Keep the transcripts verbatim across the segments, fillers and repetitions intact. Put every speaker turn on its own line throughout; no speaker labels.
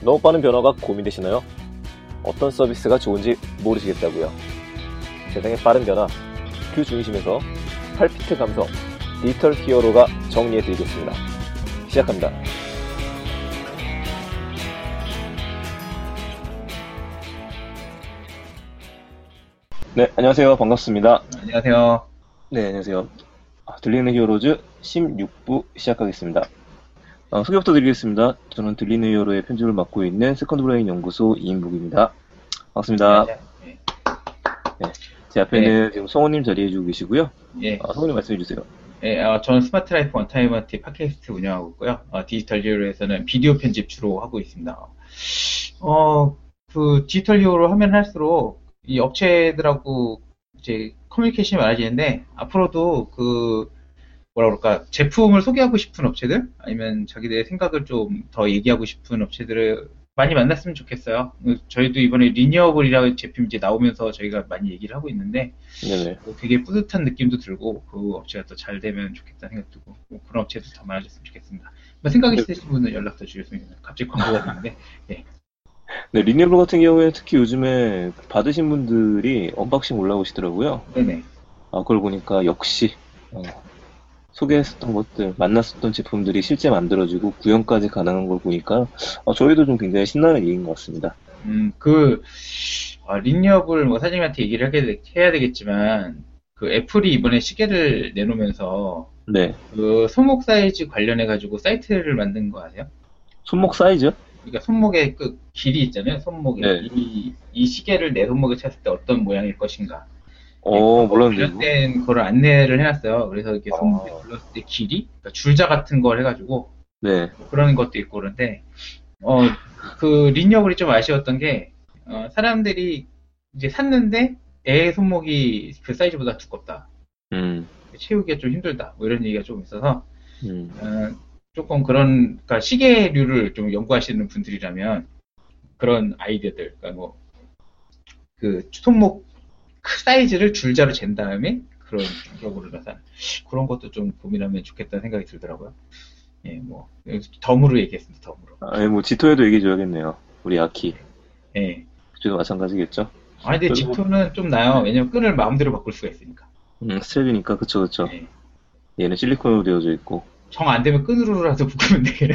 너무 빠른 변화가 고민되시나요? 어떤 서비스가 좋은지 모르시겠다고요? 세상의 빠른 변화, 그 중심에서 팔 피트 감성, 디지털 히어로가 정리해드리겠습니다. 시작합니다. 네, 안녕하세요. 반갑습니다.
안녕하세요.
네, 안녕하세요. 아, 들리는 히어로즈 십육 부 시작하겠습니다. 아, 소개부터 드리겠습니다. 저는 들리는 히어로의 편집을 맡고 있는 세컨드 브레인 연구소 이인북입니다. 반갑습니다.
네. 네.
네, 제 앞에는
네.
지금 성우님 자리해주고 계시고요.
예.
아, 성우님 말씀해주세요.
네, 어, 저는 스마트 라이프 원타임원티 팟캐스트 운영하고 있고요. 어, 디지털 히어로에서는 비디오 편집 주로 하고 있습니다. 어, 그 디지털 히어로 하면 할수록 이 업체들하고 이제 커뮤니케이션이 많아지는데, 앞으로도 그 뭐라 그럴까, 제품을 소개하고 싶은 업체들, 아니면 자기들의 생각을 좀 더 얘기하고 싶은 업체들을 많이 만났으면 좋겠어요. 저희도 이번에 리니어블이라는 제품이 이제 나오면서 저희가 많이 얘기를 하고 있는데,
네네.
되게 뿌듯한 느낌도 들고, 그 업체가 더 잘 되면 좋겠다는 생각 들고, 뭐 그런 업체도 더 많아졌으면 좋겠습니다. 뭐 생각이 있으신 분은 연락 더 주셨으면 좋겠습니다. 갑자기 광고가 됐는데, 예.
네, 리니어블 같은 경우에 특히 요즘에 받으신 분들이 언박싱 올라오시더라고요.
네네.
아, 그걸 보니까 역시 어, 소개했었던 것들, 만났었던 제품들이 실제 만들어지고 구현까지 가능한 걸 보니까 어, 저희도 좀 굉장히 신나는 얘기인 것 같습니다.
음, 그, 아, 리니어블 뭐 사장님한테 얘기를 하게 되- 해야 되겠지만, 그 애플이 이번에 시계를 내놓으면서,
네,
그 손목 사이즈 관련해가지고 사이트를 만든 거 아세요?
손목 사이즈?
그러니까 손목의 그 길이 있잖아요. 손목에.
네.
이, 이 시계를 내 손목에 찼을 때 어떤 모양일 것인가.
어,
예,
몰랐는데 이거.
관련된 거를 안내를 해놨어요. 그래서 이렇게 손목에
아.
둘렀을 때 길이, 그러니까 줄자 같은 걸 해가지고
네,
뭐 그런 것도 있고 그런데, 어, 그 리니어블이 좀 아쉬웠던 게, 어, 사람들이 이제 샀는데 애 손목이 그 사이즈보다 두껍다.
음,
채우기가 좀 힘들다. 뭐 이런 얘기가 좀 있어서,
음,
어, 조금 그런, 그러니까 시계류를 좀 연구하시는 분들이라면 그런 아이디어들, 그러니까 뭐, 그 손목 크- 사이즈를 줄자로 잰 다음에 그런 격으로 나서 그런 것도 좀 고민하면 좋겠다는 생각이 들더라고요. 예, 뭐, 덤으로 얘기했습니다, 덤으로.
아니 뭐 지토에도 얘기 줘야겠네요. 우리 아키.
예.
그쪽도 마찬가지겠죠?
아, 근데
그리고-
지토는 좀 나요. 왜냐면 끈을 마음대로 바꿀 수가 있으니까.
음, 스트랩이니까 그쵸 그쵸.
예.
얘는 실리콘으로 되어져 있고.
정 안 되면 끈으로라도 묶으면 돼.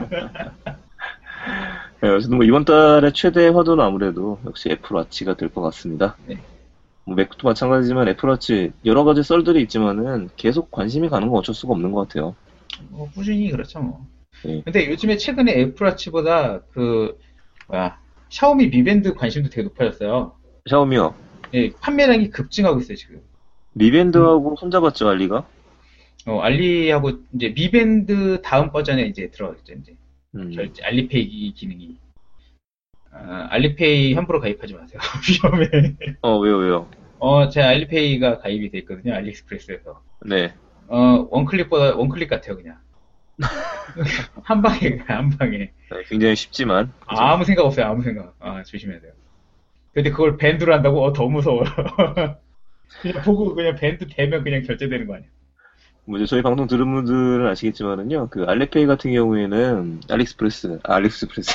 네, 어쨌든 뭐 이번 달의 최대 화두는 아무래도 역시 애플워치가 될 것 같습니다.
네.
뭐 맥도 마찬가지지만 애플워치 여러 가지 썰들이 있지만은 계속 관심이 가는 건 어쩔 수가 없는 것 같아요.
뭐, 꾸준히 그렇죠, 뭐.
네.
근데 요즘에 최근에 애플워치보다 그, 뭐야, 샤오미 미밴드 관심도 되게 높아졌어요.
샤오미요.
예, 판매량이 급증하고 있어요, 지금.
미밴드하고 손잡았죠, 알리가?
어, 알리하고 이제 미밴드 다음 버전에 이제 들어가겠죠, 이제.
음.
결제, 알리페이 기능이. 아, 알리페이 함부로 가입하지 마세요. 위험해.
어, 왜요, 왜요?
어, 제 알리페이가 가입이 돼 있거든요, 알리익스프레스에서.
네.
어, 원클릭보다 원클릭 같아요, 그냥. 한 방에, 그냥 한 방에.
네, 굉장히 쉽지만. 그죠?
아무 생각 없어요, 아무 생각. 아, 조심해야 돼요. 근데 그걸 밴드로 한다고? 어, 더 무서워요. 그냥 보고 그냥 밴드 되면 그냥 결제되는 거 아니야.
뭐 이제 저희 방송 들은 분들은 아시겠지만은요, 그 알리페이 같은 경우에는 알리익스프레스, 아, 알리익스프레스.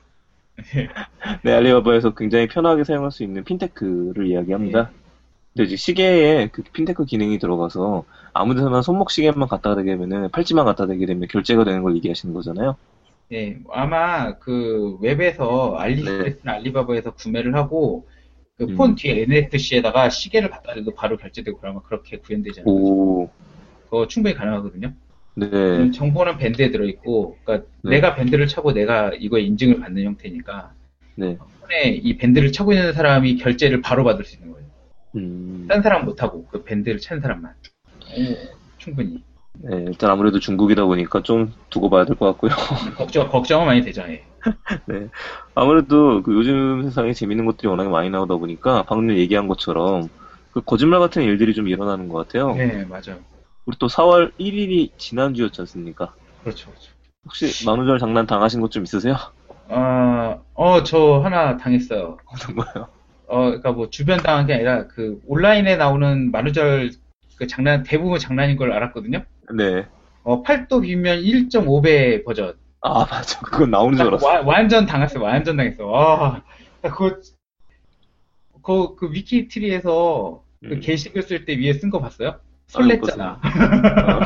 네, 알리바바에서 굉장히 편하게 사용할 수 있는 핀테크를 이야기합니다. 근데 이제 시계에 그 핀테크 기능이 들어가서 아무 데서나 손목 시계만 갖다 대게 되면은 팔찌만 갖다 대게 되면 결제가 되는 걸 얘기하시는 거잖아요.
네, 아마 그 웹에서 알리익스프레스나 알리바바에서 구매를 하고 그 폰
음.
뒤에 엔에프씨에다가 시계를 갖다 대도 바로 결제되고 그러면 그렇게 구현되지 않아요.
오,
그거 충분히 가능하거든요.
네,
음, 정보는 밴드에 들어있고, 그러니까
네.
내가 밴드를 차고 내가 이거에 인증을 받는 형태니까
네.
폰에 이 밴드를 차고 있는 사람이 결제를 바로 받을 수 있는 거예요.
음,
딴 사람 못하고 그 밴드를 찬 사람만. 오, 충분히.
네, 일단 아무래도 중국이다 보니까 좀 두고 봐야 될 것 같고요.
걱정, 걱정은 많이 되죠. 예.
네. 아무래도 그 요즘 세상에 재밌는 것들이 워낙에 많이 나오다 보니까 방금 얘기한 것처럼 그 거짓말 같은 일들이 좀 일어나는 것 같아요.
네, 맞아요.
우리 또 사월 일일이 지난주였지 않습니까?
그렇죠, 그렇죠.
혹시 만우절 장난 당하신 것 좀 있으세요?
아, 어, 저 하나 당했어요.
어떤 거요?
어, 그러니까 뭐 주변 당한 게 아니라 그 온라인에 나오는 만우절 그 장난, 대부분 장난인 걸 알았거든요.
네.
어, 팔도 비면 일 점 오 배 버전.
아, 맞아. 그건 나오는 줄 알았어.
와, 완전 당했어. 완전 당했어. 와, 그, 그, 그 위키트리에서 그
음.
게시글 쓸 때 위에 쓴 거 봤어요?
아, 못 봤습니다.
설렜잖아.
어.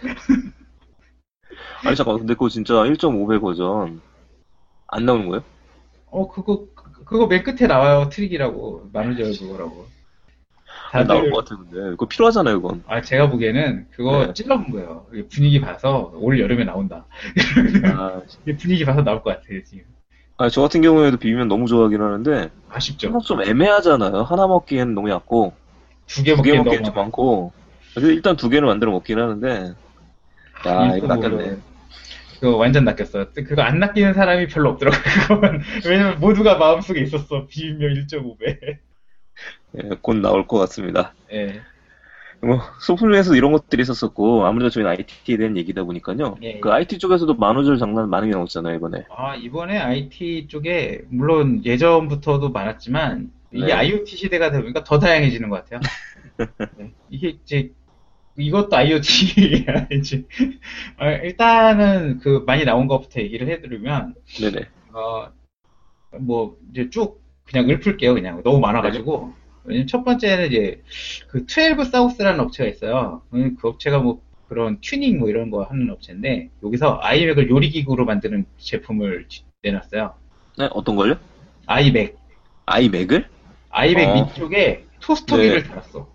아니, 잠깐, 근데 그거 진짜 일 점 오 배 버전 안 나오는 거예요?
어, 그거, 그거 맨 끝에 나와요. 트릭이라고. 만우절 그거라고.
아니, 나올
다들,
것 같은데. 그거 필요하잖아요, 그건.
아, 제가 보기에는 그거
네.
찔러본 거예요. 분위기 봐서 올 여름에 나온다.
아,
분위기 봐서 나올 것 같아요, 지금.
아니, 저 같은 경우에도 비비면 너무 좋아하긴 하는데,
아쉽죠?
항상 좀 애매하잖아요. 하나 먹기에는 너무 얕고,
두 개
두 개
먹기엔 너무
먹기엔 좀
많아.
많고, 그래서 일단 두 개를 만들어 먹긴 하는데, 야, 이거 낚였네.
일 점 오 배. 그거 완전 낚였어. 그거 안 낚이는 사람이 별로 없더라고, 그건. 왜냐면 모두가 마음속에 있었어. 비빔면 일 점 오 배.
예, 곧 나올 것 같습니다.
예.
뭐, 소품에서 이런 것들이 있었었고, 아무래도 저희는 아이티에 대한 얘기다 보니까요.
예,
그
예.
아이티 쪽에서도 만우절 장난 많이 나왔잖아요, 이번에.
아, 이번에 아이티 쪽에, 물론 예전부터도 많았지만, 이게
네.
아이오티 시대가 되다 보니까 더 다양해지는 것 같아요. 네. 이게 이제, 이것도 아이오티야, 이제. 아, 일단은 그 많이 나온 것부터 얘기를 해드리면,
네네.
어, 뭐, 이제 쭉 그냥 읊을게요, 그냥. 너무
네.
많아가지고. 왜냐면 첫 번째는 이제, 그 트웰브 사우스라는 업체가 있어요. 음, 그 업체가 뭐, 그런 튜닝 뭐 이런 거 하는 업체인데, 여기서 아이맥을 요리기구로 만드는 제품을 지- 내놨어요.
네, 어떤 걸요?
아이맥.
아이맥을?
아이맥
어,
밑쪽에
네.
토스터기를 달았어.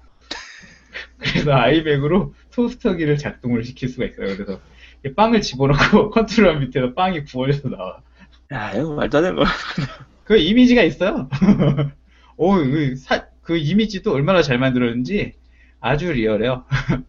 그래서 아이맥으로 토스터기를 작동을 시킬 수가 있어요. 그래서 이 빵을 집어넣고 컨트롤 밑에서 빵이 구워져서 나와.
야, 이거 말도 안 되는 거.
그 이미지가 있어요. 오, 그, 사- 그 이미지도 얼마나 잘 만들었는지 아주 리얼해요.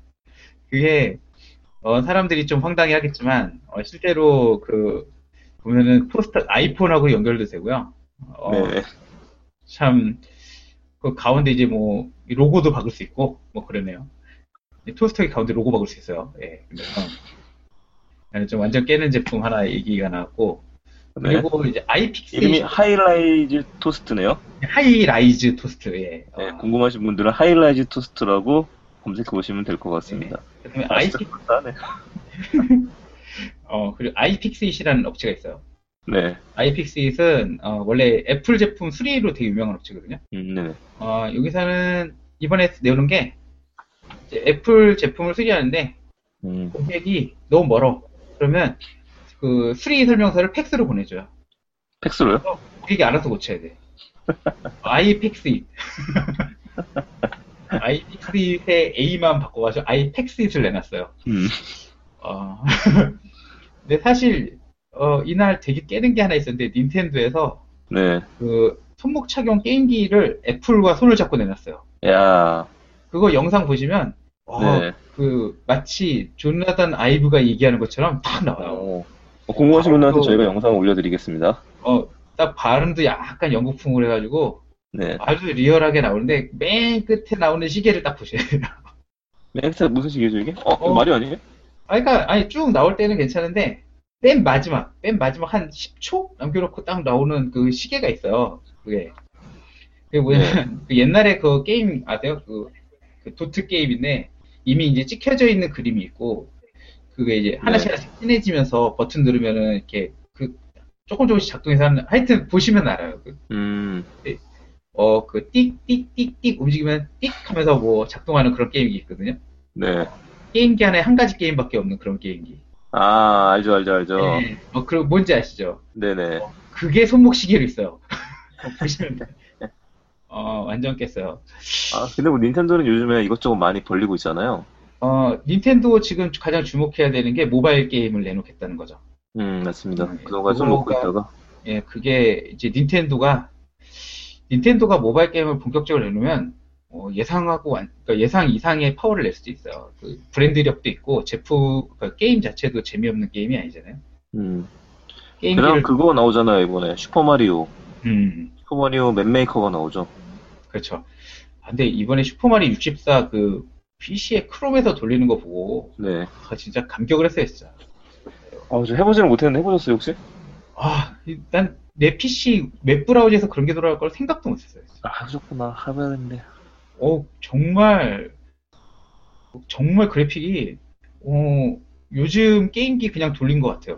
그게 어, 사람들이 좀 황당해 하겠지만 어, 실제로 그 보면은 포스터 아이폰하고 연결도 되고요. 어,
네네.
참 그 가운데 이제 뭐 로고도 박을 수 있고 뭐 그러네요. 토스터기 가운데 로고 박을 수 있어요. 예. 그래서 예, 좀 완전 깨는 제품 하나 얘기가 나왔고
네.
그리고 이제
이름이
아이픽세이션
하이라이즈 토스트네요.
하이라이즈 토스트. 예.
네,
어,
궁금하신 분들은 하이라이즈 토스트라고 검색해 보시면 될 것
예.
같습니다.
그다음에
아, 진짜
아이픽
그렇다네.
어 그리고 아이픽세이시라는 업체가 있어요.
네.
아이픽스잇은 어, 원래 애플 제품 수리로 되게 유명한 업체거든요.
음, 네네.
어, 여기서는 이번에 내오는 게 이제 애플 제품을 수리하는데
음,
고객이 너무 멀어. 그러면 그 수리 설명서를 팩스로 보내줘요.
팩스로요?
그래서 고객이 알아서 고쳐야 돼. 아이픽스잇. 아이픽스잇의 A만 바꿔가지고 아이팩스잇을 내놨어요.
음,
어, 근데 사실 어, 이날 되게 깨는 게 하나 있었는데 닌텐도에서
네.
그 손목 착용 게임기를 애플과 손을 잡고 내놨어요.
야,
그거 영상 보시면 어,
네.
그 마치 조나단 아이브가 얘기하는 것처럼 딱 나와요.
어, 어, 궁금하신 분들한테
발음도
저희가 영상 올려드리겠습니다.
어, 딱 발음도 약간 영국풍으로 해가지고
네.
아주 리얼하게 나오는데 맨 끝에 나오는 시계를 딱 보셔야 돼요.
맹세 무슨 시계죠, 이게? 어, 이거
어,
말이 아니에요?
아, 그러니까 아니 쭉 나올 때는 괜찮은데 맨 마지막, 맨 마지막 한 십 초 남겨놓고 딱 나오는 그 시계가 있어요. 그게 그게
네.
뭐냐면 그 옛날에 그 게임 아세요? 그, 그 도트 게임인데 이미 이제 찍혀져 있는 그림이 있고 그게 이제
네.
하나씩 하나씩 진해지면서 버튼 누르면은 이렇게 그 조금 조금씩 작동해서 하는 하여튼 보시면 알아요. 그,
음,
어, 그 띡, 띡, 띡, 띡 움직이면 띡 하면서 뭐 작동하는 그런 게임이 있거든요.
네.
게임기 안에 한 가지 게임밖에 없는 그런 게임기.
아, 알죠, 알죠, 알죠.
예. 어, 그 뭔지 아시죠?
네네.
그게 손목 시계로 있어요. 보시면 돼. 어, 완전 깼어요.
아, 근데 뭐 닌텐도는 요즘에 이것저것 많이 벌리고 있잖아요.
어, 닌텐도 지금 가장 주목해야 되는 게 모바일 게임을 내놓겠다는 거죠.
음, 맞습니다.
음,
그동안 좀 놓고
그거가,
있다가.
예, 그게 이제 닌텐도가, 닌텐도가 모바일 게임을 본격적으로 내놓으면, 어, 예상하고, 완- 그러니까 예상 이상의 파워를 낼 수도 있어요. 그 브랜드력도 있고, 제품, 그러니까 게임 자체도 재미없는 게임이 아니잖아요.
음. 그다음
게임기를,
그거 나오잖아요, 이번에. 슈퍼마리오.
음,
슈퍼마리오 맵메이커가 나오죠.
그렇죠. 아, 근데 이번에 슈퍼마리오 육십사 그, 피시에 크롬에서 돌리는 거 보고,
네.
아, 진짜 감격을 했어요, 진짜.
아, 저 해보지는 못했는데 해보셨어요, 혹시?
아, 난 내 피씨 웹 브라우저에서 그런 게 돌아갈 걸 생각도 못했어요.
아, 하셨구나. 해봐야겠네.
어, 정말, 정말 그래픽이, 어, 요즘 게임기 그냥 돌린 것 같아요.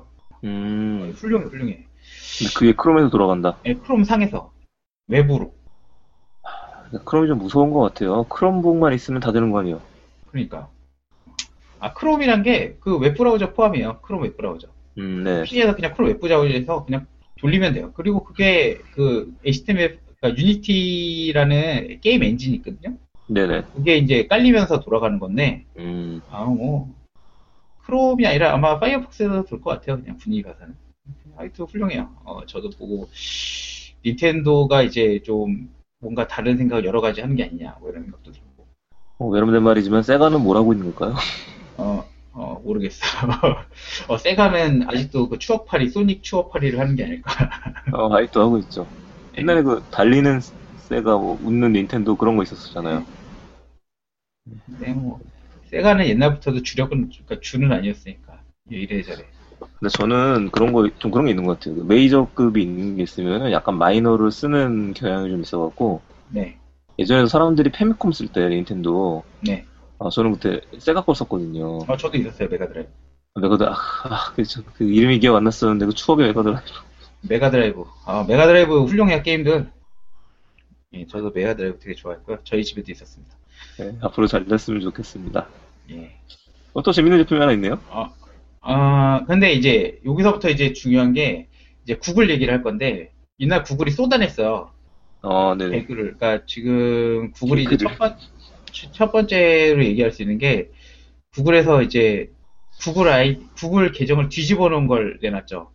음.
훌륭해, 훌륭해.
근데 그게 크롬에서 돌아간다.
예, 크롬 상에서 외부로.
크롬이 좀 무서운 것 같아요. 크롬북만 있으면 다 되는 거 아니에요?
그러니까. 아, 크롬이란 게 그 웹브라우저 포함이에요. 크롬 웹브라우저.
음, 네.
피씨에서 그냥 크롬 웹브라우저에서 그냥 돌리면 돼요. 그리고 그게 그 에이치티엠엘, 그러니까 유니티라는 게임 엔진이 있거든요.
네네.
그게 이제 깔리면서 돌아가는 건데,
음.
아, 뭐, 크롬이 아니라 아마 파이어폭스에서 돌 것 같아요. 그냥 분위기 봐서는. 하여튼 훌륭해요. 어, 저도 보고, 닌텐도가 이제 좀 뭔가 다른 생각을 여러 가지 하는 게 아니냐, 뭐 이런 생각도 들고.
어, 외람된 말이지만 세가는 뭘 하고 있는 걸까요?
어, 어, 모르겠어. 어, 세가는 아직도 그 추억팔이, 소닉 추억팔이를 하는 게 아닐까.
어, 아직도 하고 있죠. 옛날에 그 달리는 세가, 뭐 웃는 닌텐도 그런 거 있었잖아요.
네, 뭐, 세가는 옛날부터도 주력은, 그러니까 주는 아니었으니까. 이래저래.
근데 저는 그런 거, 좀 그런 게 있는 것 같아요. 그 메이저급이 있는 게 있으면 약간 마이너를 쓰는 경향이 좀 있어갖고,
네,
예전에 사람들이 페미콤 쓸 때 닌텐도,
네.
아, 저는 그때 세가 거 썼거든요.
어, 저도 있었어요, 메가드라이브.
메가드, 아, 아, 그, 저- 그 이름이 기억 안 났었는데 그 추억의 메가드.
메가드라이브. 아, 메가드라이브 훌륭해요, 게임들. 예, 저도 메가드라이브 되게 좋아했고요. 저희 집에도 있었습니다.
네, 앞으로 잘 됐으면 좋겠습니다.
예.
어, 또 재밌는 제품이 하나 있네요.
아, 아, 근데 이제 여기서부터 이제 중요한 게 이제 구글 얘기를 할 건데 옛날 구글이 쏟아냈어요.
어, 네네.
개그를. 그러니까 지금 구글이 이제
개그를.
첫 번, 첫 번째로 얘기할 수 있는 게 구글에서 이제 구글 아이, 구글 계정을 뒤집어 놓은 걸 내놨죠.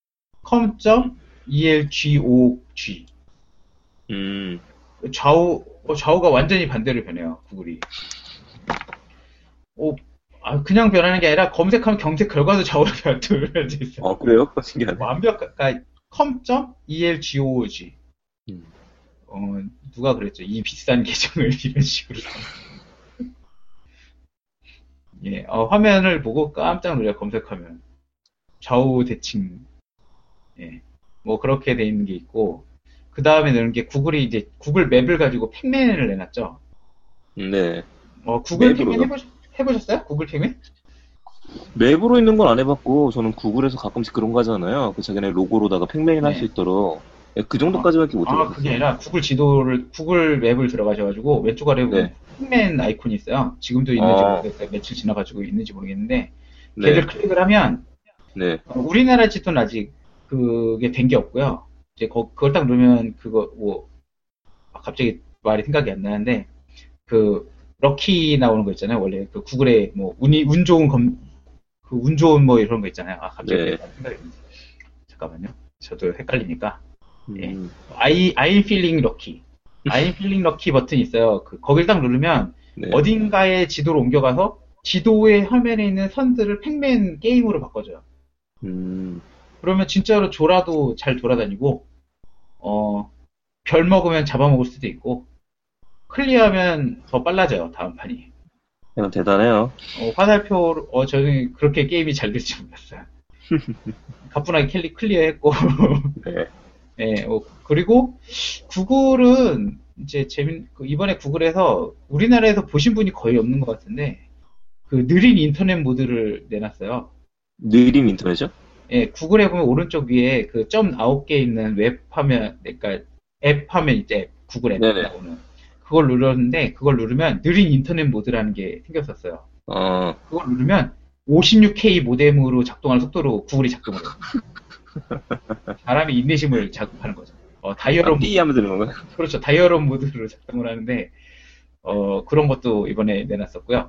com.elgog.
음,
좌우, 어, 좌우가 완전히 반대로 변해요, 구글이. 어, 아, 그냥 변하는 게 아니라 검색하면 검색 결과도 좌우로 변해져 있어요.
어, 그래요? 신기하네.
완벽, 그러니까 com.elgog.
음.
어, 누가 그랬죠? 이 비싼 계정을 이런 식으로. 예, 어, 화면을 보고 깜짝 놀라 검색하면 좌우 대칭, 예, 뭐 그렇게 돼 있는 게 있고 그 다음에 넣은 게 구글이 이제 구글 맵을 가지고 팩맨을 내놨죠.
네.
어, 구글 팩맨
맵으로요?
해보셨, 해보셨어요? 구글 팩맨?
맵으로 있는 건 안 해봤고, 저는 구글에서 가끔씩 그런 거 하잖아요. 그 자기네 로고로다가 팩메인 할 수
네.
있도록. 예, 그
아,
정도까지밖에 못
아, 그게
해봤어요.
아니라 구글 지도를, 구글 맵을 들어가셔가지고 왼쪽 아래 보면
네.
팩맨 아이콘이 있어요. 지금도 있는지
어,
모르겠어요. 며칠 지나가지고 있는지 모르겠는데 걔를
네.
클릭을 하면
네.
어, 우리나라 지도는 아직 그게 된 게 없고요. 이제 거- 그걸 딱 누르면 그거 뭐 아, 갑자기 말이 생각이 안 나는데 그 럭키 나오는 거 있잖아요. 원래 그 구글에 뭐 운이 운 좋은 검, 그 운 좋은 뭐 이런 거 있잖아요. 아 갑자기
네.
생각이 안 나요. 잠깐만요. 저도 헷갈리니까. 예.
음,
I I'm feeling lucky. I'm feeling lucky 버튼이 있어요. 그 거길 딱 누르면
네.
어딘가에 지도로 옮겨가서 지도의 화면에 있는 선들을 팩맨 게임으로 바꿔줘요.
음,
그러면 진짜로 졸아도 잘 돌아다니고, 어, 별 먹으면 잡아먹을 수도 있고, 클리어하면 더 빨라져요, 다음 판이.
그냥 대단해요.
어, 화살표, 어, 저는 그렇게 게임이 잘 될 줄 몰랐어요. 가뿐하게 캘리 클리어 했고,
네.
예, 어, 그리고 구글은 이제 재밌, 그 이번에 구글에서 우리나라에서 보신 분이 거의 없는 것 같은데, 그 느린 인터넷 모드를 내놨어요.
느린 인터넷이요?
예, 구글에 보면 오른쪽 위에 그 점 아홉 개 있는 웹 화면, 그러니까 앱 화면 있죠, 앱, 구글 앱
네네.
나오는. 그걸 눌렀는데, 그걸 누르면 느린 인터넷 모드라는 게 생겼었어요.
어,
그걸 누르면 오십육 케이 모뎀으로 작동하는 속도로 구글이 작동을 해요. 사람이 인내심을 자극하는 거죠. 어,
아,
다이얼업,
삐 하면 되는 건가요?
그렇죠. 다이얼업 모드로 작동을 하는데, 어, 그런 것도 이번에 내놨었고요.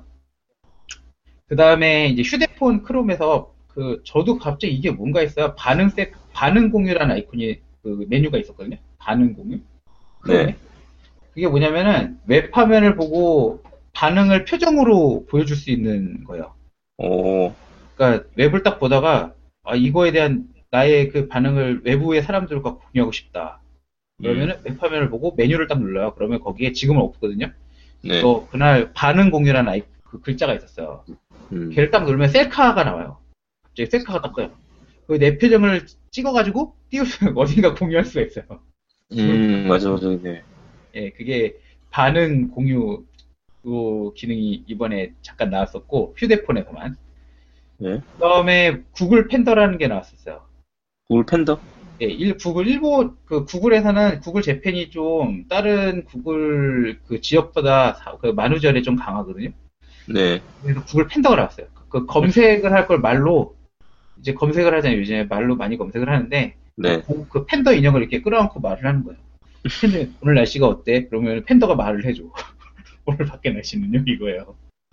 그 다음에 이제 휴대폰 크롬에서 그 저도 갑자기 이게 뭔가 했어요. 반응 세 반응 공유라는 아이콘이 그 메뉴가 있었거든요. 반응 공유. 크롬에.
네.
그게 뭐냐면은 웹 화면을 보고 반응을 표정으로 보여줄 수 있는 거예요.
오,
그러니까 웹을 딱 보다가 아, 이거에 대한 나의 그 반응을 외부의 사람들과 공유하고 싶다.
음,
그러면은 웹 화면을 보고 메뉴를 딱 눌러요. 그러면 거기에 지금은 없거든요.
네.
또 그날 반응 공유라는 아이 그 글자가 있었어요.
음,
걔를 딱 누르면 셀카가 나와요. 갑자기 셀카가 딱 떠요. 그 내 표정을 찍어가지고 띄우면 어딘가 공유할 수가 있어요.
음, 맞아, 맞아, 네.
예, 그게 반응 공유 기능이 이번에 잠깐 나왔었고 휴대폰에서만.
네.
그다음에 구글 팬더라는 게 나왔었어요.
구글 팬더?
예, 일, 구글 일본 그 구글에서는 구글 재팬이 좀 다른 구글 그 지역보다 사- 그 만우절에 좀 강하거든요.
네.
그래서 구글 팬더가 나왔어요. 그 검색을 할 걸 말로 이제 검색을 하잖아요. 요즘에 말로 많이 검색을 하는데
네.
그, 그 팬더 인형을 이렇게 끌어안고 말을 하는 거예요. 팬더, 오늘 날씨가 어때? 그러면 팬더가 말을 해줘. 오늘 밖에 날씨는요? 이거예요.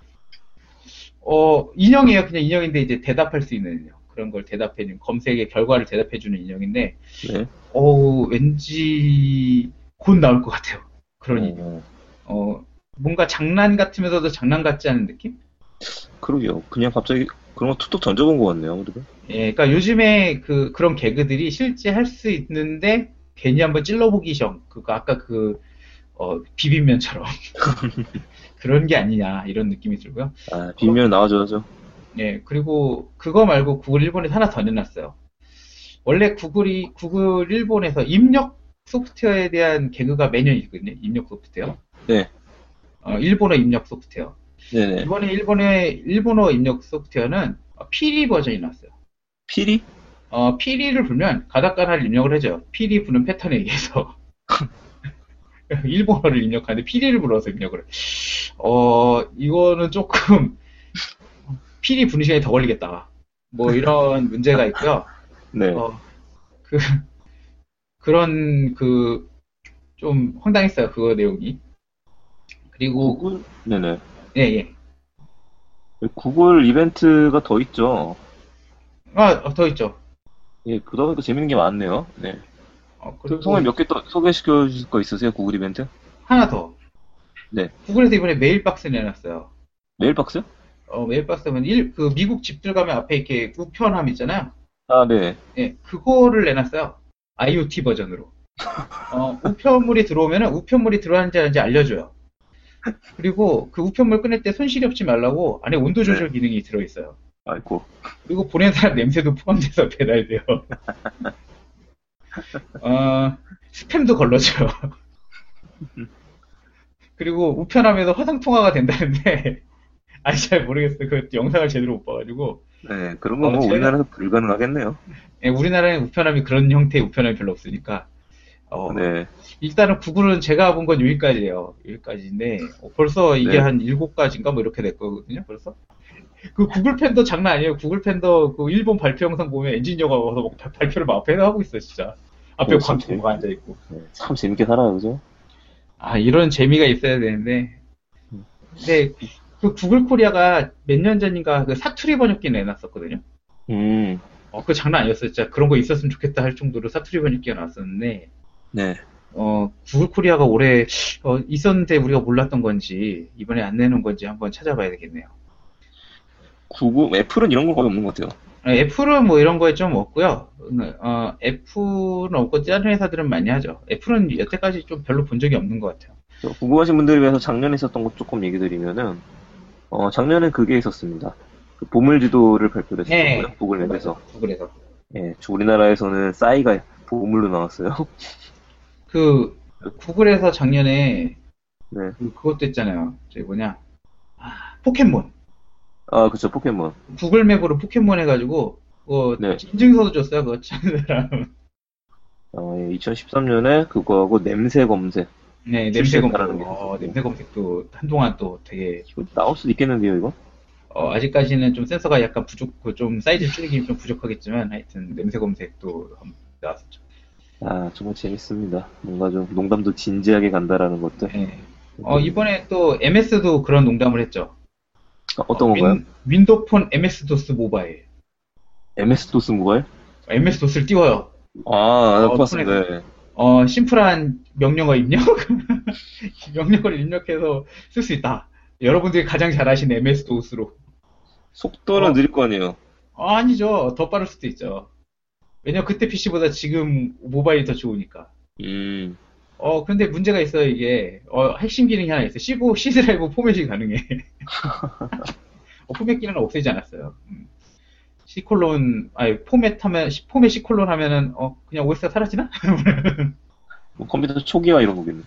어, 인형이에요. 그냥 인형인데 이제 대답할 수 있는 인형. 그런 걸 대답해주는, 검색의 결과를 대답해주는 인형인데,
네.
어우, 왠지 곧 나올 것 같아요. 그런
어,
인형. 어, 뭔가 장난 같으면서도 장난 같지 않은 느낌?
그러게요. 그냥 갑자기 그런 거 툭툭 던져본 것 같네요. 그래도.
예, 그러니까 요즘에 그, 그런 개그들이 실제 할 수 있는데, 괜히 한번 찔러보기 형. 그거 아까 그, 어, 비빔면처럼. 그런 게 아니냐, 이런 느낌이 들고요.
아, 비밀 나와줘야죠.
예, 그리고 그거 말고 구글 일본에서 하나 더 내놨어요. 원래 구글이, 구글 일본에서 입력 소프트웨어에 대한 개그가 매년 있거든요. 입력 소프트웨어.
네.
어, 일본어 입력 소프트웨어.
네네.
이번에 일본의 일본어 입력 소프트웨어는 피리 버전이 나왔어요.
피리?
어, 피리를 불면 가닥가나를 입력을 해줘요. 피리 부는 패턴에 의해서. 일본어를 입력하는데 피리를 불어서 입력을 해. 어, 이거는 조금 피리 부는 시간이 더 걸리겠다. 뭐 이런 문제가 있고요.
네.
어, 그, 그런 그 좀 황당했어요. 그거 내용이. 그리고
구글? 네네.
예, 예.
구글 이벤트가 더 있죠.
아, 어, 더 있죠.
예, 그러다 보니까 재밌는 게 많네요. 네.
어,
그
그리고
성에 몇 개 더 소개시켜 주실 거 있으세요? 구글 이벤트?
하나 더.
네.
구글에서 이번에 메일박스 내놨어요.
메일박스?
어, 메일박스면 일, 그 미국 집들 가면 앞에 이렇게 우편함 있잖아요.
아, 네.
예, 그거를 내놨어요. 아이오티 버전으로. 어, 우편물이 들어오면은 우편물이 들어왔는지 아닌지 알려줘요. 그리고 그 우편물 꺼낼 때 손실이 없지 말라고 안에 온도 조절 기능이 들어있어요.
아이고.
그리고 보낸 사람 냄새도 포함돼서 배달돼요. 어, 스팸도 걸러줘요. 그리고 우편함에서 화상 통화가 된다는데 아니 잘 모르겠어요. 그 영상을 제대로 못 봐가지고.
네, 그런 건
어,
뭐
제가-
우리나라에서 불가능하겠네요.
예, 우리나라에 우편함이 그런 형태의 우편함이 별로 없으니까. 어,
네.
일단은 구글은 제가 본 건 여기까지예요. 여기까지인데 어, 벌써 이게
네.
한 일곱 가지인가 뭐 이렇게 됐거든요. 벌써. 그 구글 팬더 장난 아니에요. 구글 팬더 그 일본 발표 영상 보면 엔지니어가 와서 막 발- 발표를 막 앞에서 하고 있어 진짜. 앞에
어, 진짜.
광고가 앉아 있고.
네, 참 재밌게 살아요, 그죠?
아 이런 재미가 있어야 되는데. 근데 그 구글 코리아가 몇 년 전인가 그 사투리 번역기 내놨었거든요.
음,
어, 그 장난 아니었어요. 진짜 그런 거 있었으면 좋겠다 할 정도로 사투리 번역기가 나왔었는데.
네.
어, 구글 코리아가 올해 어, 있었는데 우리가 몰랐던 건지 이번에 안 내놓은 건지 한번 찾아봐야 되겠네요.
구글, 애플은 이런 거 거의 없는 것 같아요.
어, 애플은 뭐 이런 거에 좀 없고요. 어, 애플은 없고 다른 회사들은 많이 하죠. 애플은 여태까지 좀 별로 본 적이 없는 것 같아요.
저 궁금하신 분들을 위해서 작년에 있었던 것 조금 얘기 드리면은, 어, 작년엔 그게 있었습니다. 그 보물지도를 발표를
네.
했었고요, 구글 맵에서.
구글에서.
예, 우리나라에서는 싸이가 보물로 나왔어요.
그 구글에서 작년에
네.
그, 그것도 했잖아요. 저기 뭐냐. 아, 포켓몬.
아, 그쵸, 포켓몬.
구글 맵으로 포켓몬 해가지고 어,
네.
인증서도 줬어요. 그거 찾는 사람.
어, 예, 이천십삼 년에 그거하고 냄새 검색.
네, 냄새
출시했다라는
검색.
게
어,
있었고.
냄새 검색도 한동안 또 되게
이거 나올 수도 있겠는데요, 이거?
어, 아직까지는 좀 센서가 약간 부족, 그 좀 사이즈 줄이기 좀 부족하겠지만 하여튼 냄새 검색도 한번 나왔었죠.
아, 정말 재밌습니다. 뭔가 좀 농담도 진지하게 간다라는 것들.
네. 어, 이번에 또 엠에스도 그런 농담을 했죠.
아, 어떤
어,
건가요?
윈, 윈도폰 엠에스도스 모바일.
엠에스도스 모바일?
엠에스도스를 띄워요.
아,
어,
봤습니다. 네.
어, 심플한 명령어 입력? 명령어를 입력해서 쓸 수 있다. 여러분들이 가장 잘 아시는 엠에스도스로.
속도는
어.
느릴 거 아니에요.
어, 아니죠. 더 빠를 수도 있죠. 왜냐면 그때 피씨보다 지금 모바일이 더 좋으니까.
음,
어, 근데 문제가 있어요, 이게. 어, 핵심 기능이 하나 있어요. C, C 드라이브 포맷이 가능해. 어, 포맷 기능은 없애지 않았어요. 음. C 콜론, 아니, 포맷 하면, 포맷 C 콜론 하면은, 어, 그냥 오에스가 사라지나?
뭐 컴퓨터 초기화 이런 거겠네.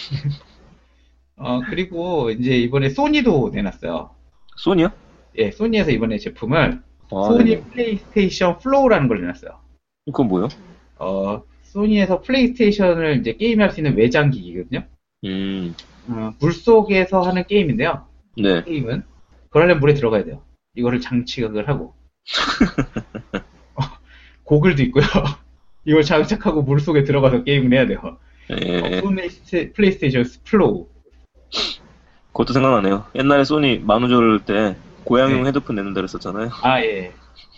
어, 그리고 이제 이번에 소니도 내놨어요.
소니요?
예, 소니에서 이번에 제품을
아,
소니
네네.
플레이스테이션 플로우라는 걸 내놨어요.
그건 뭐요?
어, 소니에서 플레이스테이션을 이제 게임할 수 있는 외장 기기거든요.
음,
어, 물속에서 하는 게임인데요.
네.
게임은 그러려면 물에 들어가야 돼요. 이거를 장착을 하고 어, 고글도 있고요. 이걸 장착하고 물속에 들어가서 게임을 해야 돼요.
예,
어,
예.
소니 플레이스테이션 플로우.
그것도 생각나네요. 옛날에 소니 만우절 때 고양이용
네.
헤드폰 내는다 그랬었잖아요.
아, 예.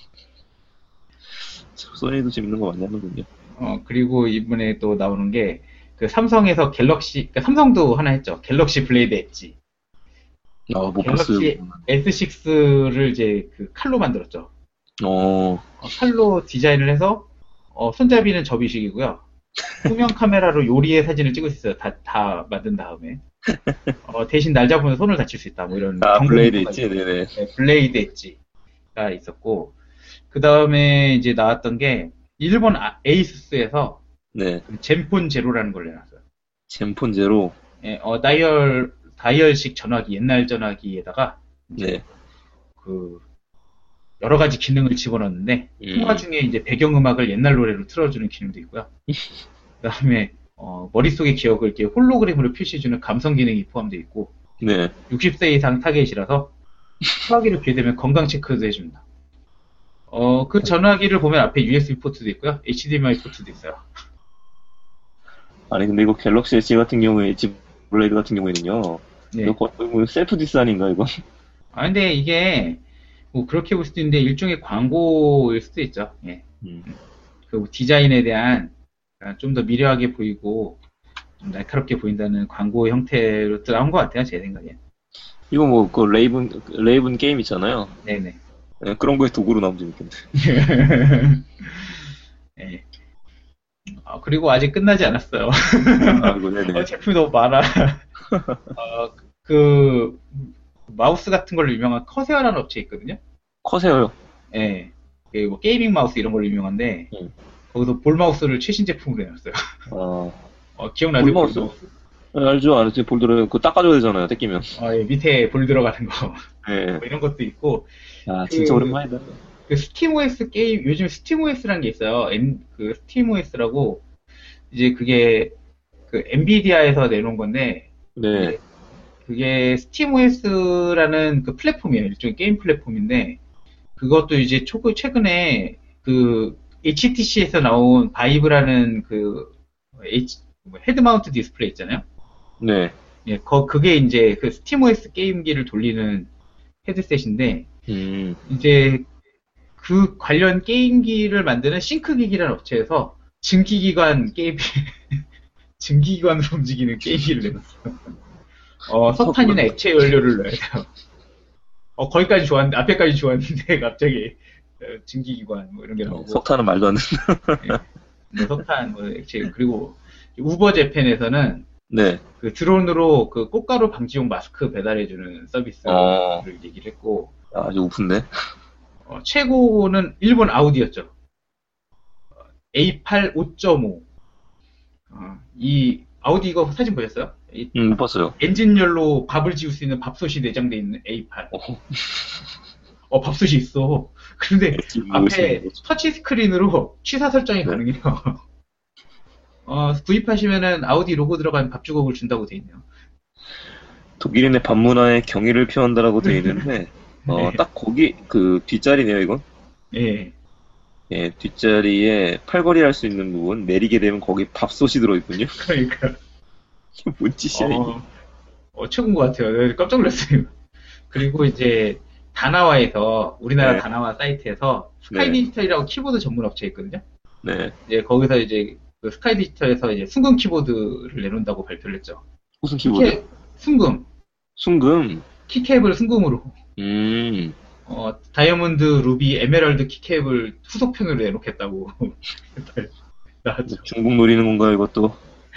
소니도 재밌는 거 많이 하는군요.
어, 그리고 이번에 또 나오는 게, 그 삼성에서 갤럭시, 그러니까 삼성도 하나 했죠. 갤럭시 블레이드 엣지.
아,
어,
못 봤어요.
갤럭시 에스 식스를 이제 그 칼로 만들었죠.
어,
어, 칼로 디자인을 해서, 어, 손잡이는 접이식이고요. 후면 카메라로 요리의 사진을 찍을 수 있어요. 다, 다 만든 다음에. 어, 대신 날 잡으면 손을 다칠 수 있다. 뭐 이런
아,
경고
블레이드
문구가
있지?
있-
네네.
네, 블레이드 엣지가 있었고, 그 다음에 이제 나왔던 게, 일본 아- 에이수스에서
네.
젠폰 제로라는 걸 내놨어요.
젠폰 제로.
예, 어, 다이얼, 다이얼식 전화기, 옛날 전화기에다가,
네.
그, 여러 가지 기능을 집어넣는데,
음.
통화 중에 이제 배경음악을 옛날 노래로 틀어주는 기능도 있고요. 그 다음에, 어, 머릿속의 기억을 이렇게 홀로그램으로 표시해주는 감성 기능이 포함되어 있고,
네.
육십 세 이상 타겟이라서, 소화기를 비대면 건강 체크도 해줍니다. 어, 그 전화기를 보면 앞에 유에스비 포트도 있고요, 에이치디엠아이 포트도 있어요.
아니, 근데 이거 갤럭시 엣지 같은 경우에, 엣지 블레이드 같은 경우에는요.
네.
이거 거의 뭐 셀프 디스 아닌가, 이거?
아, 근데 이게, 뭐, 그렇게 볼 수도 있는데, 일종의 광고일 수도 있죠. 예.
음.
그 디자인에 대한 좀 더 미려하게 보이고 좀 날카롭게 보인다는 광고 형태로 나온 것 같아요, 제 생각에.
이거 뭐, 그 레이븐, 레이븐 게임 있잖아요.
네네.
네, 그런 거에 도구로 나오면 재밌겠네.
네. 아, 그리고 아직 끝나지 않았어요.
아, 이거 네네.
어, 제품이 너무 많아. 어, 그 마우스 같은 걸로 유명한 커세어라는 업체 있거든요.
커세어요.
예. 그 뭐 게이밍 마우스 이런 걸로 유명한데
음.
거기서 볼 마우스를 최신 제품으로 해놨어요.
아,
어, 기억나세요?
볼 마우스? 네, 알죠, 알죠. 볼드를, 그거 닦아줘야 되잖아요, 뜯기면.
어, 예, 밑에 볼 들어가는 거.
네.
뭐 이런 것도 있고,
아,
그,
진짜 오랜만이다.
그 스팀오에스 게임, 요즘 스팀오에스라는 게 있어요. 엔, 그 스팀오에스라고, 이제 그게, 그 엔비디아에서 내놓은 건데,
네.
그게 스팀오에스라는 그 플랫폼이에요. 일종의 게임 플랫폼인데, 그것도 이제 초, 최근에 그 에이치티씨에서 나온 바이브라는 그 H, 헤드 마운트 디스플레이 있잖아요.
네.
예, 거, 그게 이제 그 스팀오에스 게임기를 돌리는 헤드셋인데,
음.
이제 그 관련 게임기를 만드는 싱크기기라는 업체에서 증기기관 게임, 증기기관으로 움직이는 게임기를 내놨어요. 어, 석탄이나 액체 연료를 넣어야 돼요. 어, 거기까지 좋았는데, 앞에까지 좋았는데, 갑자기, 어, 증기기관, 뭐 이런 게 나오고.
석탄은 말도 안 된다.
예, 뭐 석탄, 뭐 액체, 그리고 우버 재팬에서는
네.
그 드론으로 그 꽃가루 방지용 마스크 배달해주는 서비스를
어.
얘기를 했고,
아주 오픈데?
어, 최고는 일본 아우디였죠. 에이 팔 오 점 오. 어, 이 아우디 이거 사진 보셨어요? 이
음, 못 봤어요.
엔진열로 밥을 지을 수 있는 밥솥이 내장되어 있는 에이 팔.
어.
어, 밥솥이 있어. 그런데 앞에
거죠.
터치 스크린으로 취사 설정이
네.
가능해요. 어, 구입하시면은 아우디 로고 들어간 밥주걱을 준다고 돼 있네요.
독일인의 밥문화에 경의를 표한다라고 돼 있는데, 어,
네.
딱 거기, 그, 뒷자리네요, 이건.
예.
예, 뒷자리에 팔걸이 할 수 있는 부분, 내리게 되면 거기 밥솥이 들어있군요.
그러니까.
이게 뭔 짓이야, 이게.
어, 어, 최고인 것 같아요. 네, 깜짝 놀랐어요. 그리고 이제 다나와에서 우리나라
네.
다나와 사이트에서 스카이
네.
디지털이라고 키보드 전문 업체 있거든요.
네.
이제 거기서 이제 그 스카이 디지털에서 이제 순금 키보드를 내놓는다고 발표를 했죠.
무슨 키보드?
키캡, 순금,
순금.
키캡을 순금으로.
음.
어, 다이아몬드, 루비, 에메랄드 키캡을 후속편으로 내놓겠다고 나왔죠.
중국 노리는 건가요, 이것도?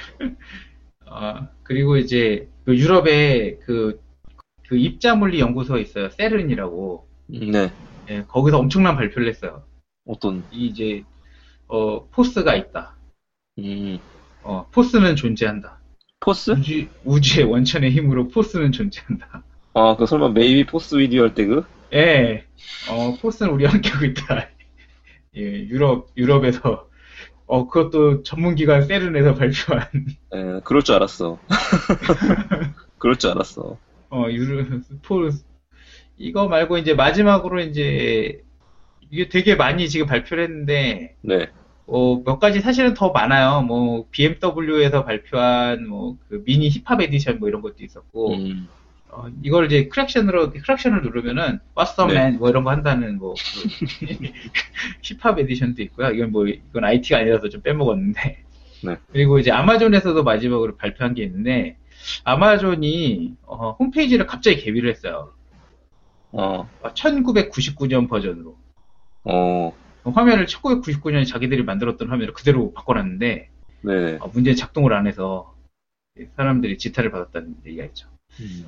아, 그리고 이제 그 유럽에 그, 그 입자물리 연구소가 있어요. 세른이라고.
음, 네.
예, 거기서 엄청난 발표를 했어요.
어떤,
이 이제 어, 포스가 있다.
음.
어, 포스는 존재한다.
포스?
우주, 우주의 원천의 힘으로 포스는 존재한다.
아, 그 설마 메이비 포스 위디오 할 때 그?
예, 어, 포스는 우리와 함께하고 있다. 예, 유럽, 유럽에서, 어, 그것도 전문기관 세른에서 발표한,
에, 그럴 줄 알았어. 그럴 줄 알았어.
어, 유럽, 포스, 이거 말고 이제 마지막으로 이제, 이게 되게 많이 지금 발표를 했는데,
네.
어, 몇 가지 사실은 더 많아요. 뭐, 비엠더블유에서 발표한, 뭐, 그 미니 힙합 에디션 뭐 이런 것도 있었고,
음,
어, 이걸 이제 크랙션으로, 크랙션을 누르면은, What's up,
네.
man? 뭐 이런 거 한다는, 뭐, 그 힙합 에디션도 있고요. 이건 뭐, 이건 아이티가 아니라서 좀 빼먹었는데.
네.
그리고 이제 아마존에서도 마지막으로 발표한 게 있는데, 아마존이, 어, 홈페이지를 갑자기 개비를 했어요.
어,
천구백구십구 년 버전으로.
어,
화면을 천구백구십구 년에 자기들이 만들었던 화면을 그대로 바꿔놨는데,
네.
어, 문제는 작동을 안 해서, 사람들이 지탄을 받았다는 얘기가 있죠.
음.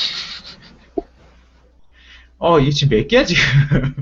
어, 이게 지금 몇 개야, 지금?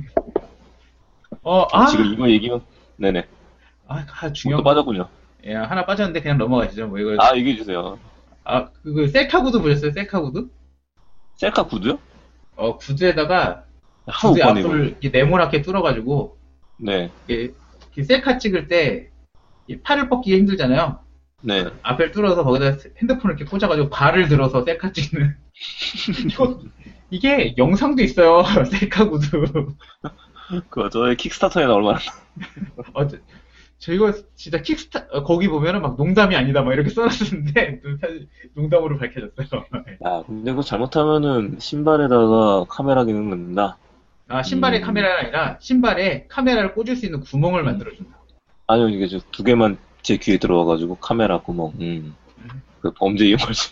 어, 아,
지금 이거 얘기면, 네네.
아, 아,
뭐
중요한
또
거.
빠졌군요.
예, 하나 빠졌는데 그냥 넘어가시죠. 뭐 이거,
아, 얘기해주세요.
아, 그, 셀카 구두 보셨어요? 셀카 구두?
셀카 구두요?
어, 구두에다가,
하도 못
구두
봤네, 이거.
앞을 이렇게 네모나게 뚫어가지고,
네,
이렇게, 이렇게 셀카 찍을 때, 이 팔을 뻗기가 힘들잖아요.
네.
앞을 뚫어서 거기다 핸드폰을 이렇게 꽂아가지고 발을 들어서 셀카 찍는. 이거, 이게 영상도 있어요. 셀카 구두.
그거 저의 킥스타터에 나올 만한.
어, 저, 저 이거 진짜 킥스타, 어, 거기 보면은 막 농담이 아니다 막 이렇게 써놨는데, 사실 농담으로 밝혀졌어요.
야, 근데 그거 잘못하면은 신발에다가 카메라 기능 넣는다.
아, 신발에
음.
카메라가 아니라, 신발에 카메라를 꽂을 수 있는 구멍을 만들어준다.
아니요, 이게 저 두 개만 제 귀에 들어와가지고 카메라 구멍. 음. 그 범죄 이용할지.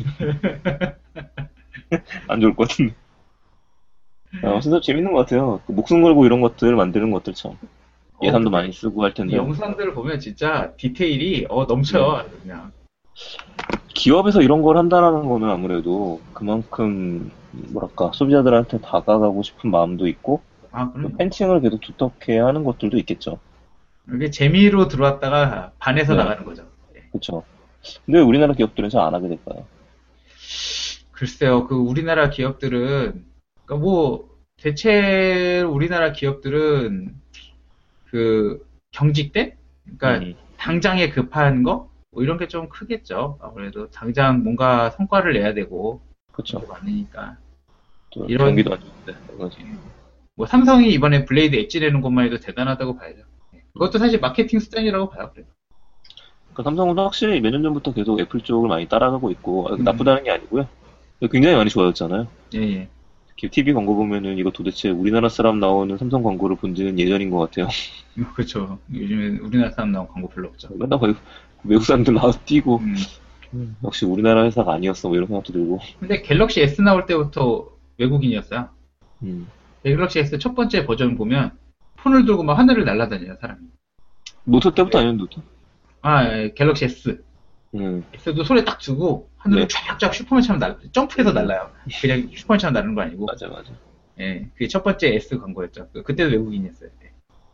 안 좋을 것 같은데. 아, 진짜 재밌는 것 같아요. 그 목숨 걸고 이런 것들 만드는 것들 참. 예산도
어,
많이 쓰고 할
이
텐데.
영상들을 보면 진짜 디테일이, 어, 넘쳐요. 그냥.
기업에서 이런 걸 한다라는 거는 아무래도 그만큼 뭐랄까 소비자들한테 다가가고 싶은 마음도 있고
아,
또
그럼
팬층을 계속 두텁게 하는 것들도 있겠죠.
이게 재미로 들어왔다가 반에서
네,
나가는 거죠. 예.
그렇죠. 근데 왜 우리나라 기업들은 잘 안 하게 될까요?
글쎄요, 그 우리나라 기업들은, 그러니까 뭐, 대체 우리나라 기업들은 그 경직돼? 그러니까
음,
당장에 급한 거? 뭐 이런 게 좀 크겠죠. 아무래도 당장 뭔가 성과를 내야 되고, 그런 게
그렇죠.
많으니까.
또
이런,
경기도 안 좋은데. 그거지.
뭐 삼성이 이번에 블레이드 엣지 내는 것만 해도 대단하다고 봐야죠. 예. 그것도 사실 마케팅 수단이라고 봐요. 그래도.
그 삼성은 확실히 몇 년 전부터 계속 애플 쪽을 많이 따라가고 있고 아,
음,
나쁘다는 게 아니고요. 굉장히 많이 좋아졌잖아요.
예, 예.
특히 티비 광고 보면은 이거 도대체 우리나라 사람 나오는 삼성 광고를 본 지는 예전인 것 같아요.
뭐 그렇죠. 요즘에 우리나라 사람 나온 광고 별로 없죠.
맨날 거의 외국 사람들 나와서 뛰고
음.
역시 우리나라 회사가 아니었어 뭐 이런 생각도 들고.
근데 갤럭시 에스 나올 때부터 외국인이었어요.
음.
갤럭시 에스 첫 번째 버전 보면 폰을 들고 막 하늘을 날아다녀요, 사람이.
노트 때부터 아니면 노트?
아, 예, 갤럭시 S.
음.
S도 손에 딱 두고 하늘을
네.
쫙쫙 슈퍼맨처럼 날, 점프해서
음.
날라요. 그냥 슈퍼맨처럼 나르는 거 아니고.
맞아 맞아.
예, 그게 첫 번째 S 광고였죠. 그- 그때도 외국인이었어요. 예.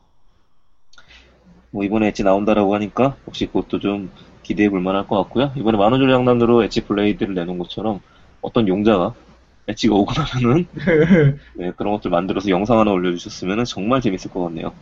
뭐 이번에 엣지 나온다라고 하니까 혹시 그것도 좀 기대해 볼 만할 것 같고요. 이번에 만우절 장난으로 엣지 블레이드를 내놓은 것처럼 어떤 용자가 엣지가 오고 나면은 네, 그런 것들 만들어서 영상 하나 올려주셨으면 정말 재밌을 것 같네요.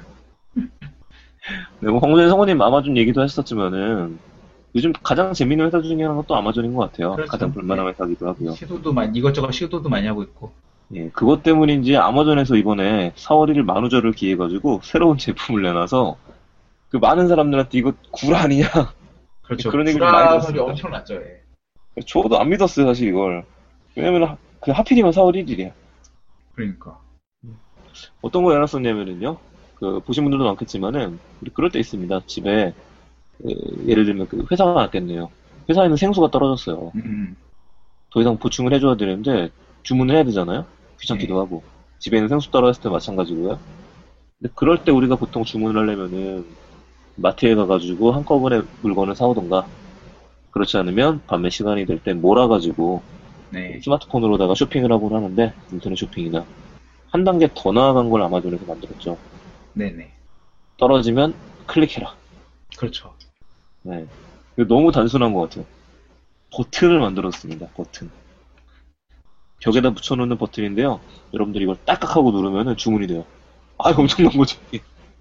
네, 뭐 방금 전에 성우님 아마존 얘기도 하셨었지만은 요즘 가장 재밌는 회사 중에 하나가 또 아마존인 것 같아요.
그렇죠.
가장 볼만한
예.
회사기도 하고요.
시도도 많이, 이것저것 시도도 많이 하고 있고.
예, 그것 때문인지 아마존에서 이번에 사월 일 일 만우절을 기해가지고 새로운 제품을 내놔서 그 많은 사람들한테 이거 구라 아니냐
그렇죠.
그런 얘기를 많이
불화설이
들었습니다.
엄청났죠. 예.
저도 안 믿었어요 사실 이걸. 왜냐면 하- 그 하필이면 사월 일 일이야.
그러니까.
어떤 걸 해놨었냐면은요. 그 보신 분들도 많겠지만은 우리 그럴 때 있습니다. 집에 그 예를 들면 그 회사가 났겠네요. 회사에는 생수가 떨어졌어요.
음,
더 이상 보충을 해줘야 되는데 주문을 해야 되잖아요. 귀찮기도
네.
하고 집에는 생수 떨어졌을 때 마찬가지고요. 근데 그럴 때 우리가 보통 주문을 하려면은 마트에 가가지고 한꺼번에 물건을 사오던가 그렇지 않으면 밤에 시간이 될 때 몰아가지고
네.
스마트폰으로다가 쇼핑을 하곤 하는데 인터넷 쇼핑이나 한 단계 더 나아간 걸 아마존에서 만들었죠.
네네.
떨어지면 클릭해라.
그렇죠.
네. 이거 너무 단순한 것 같아요. 버튼을 만들었습니다. 버튼. 벽에다 붙여놓는 버튼인데요. 여러분들이 이걸 딱딱 하고 누르면은 주문이 돼요. 아, 이거 엄청난 거죠. 이게.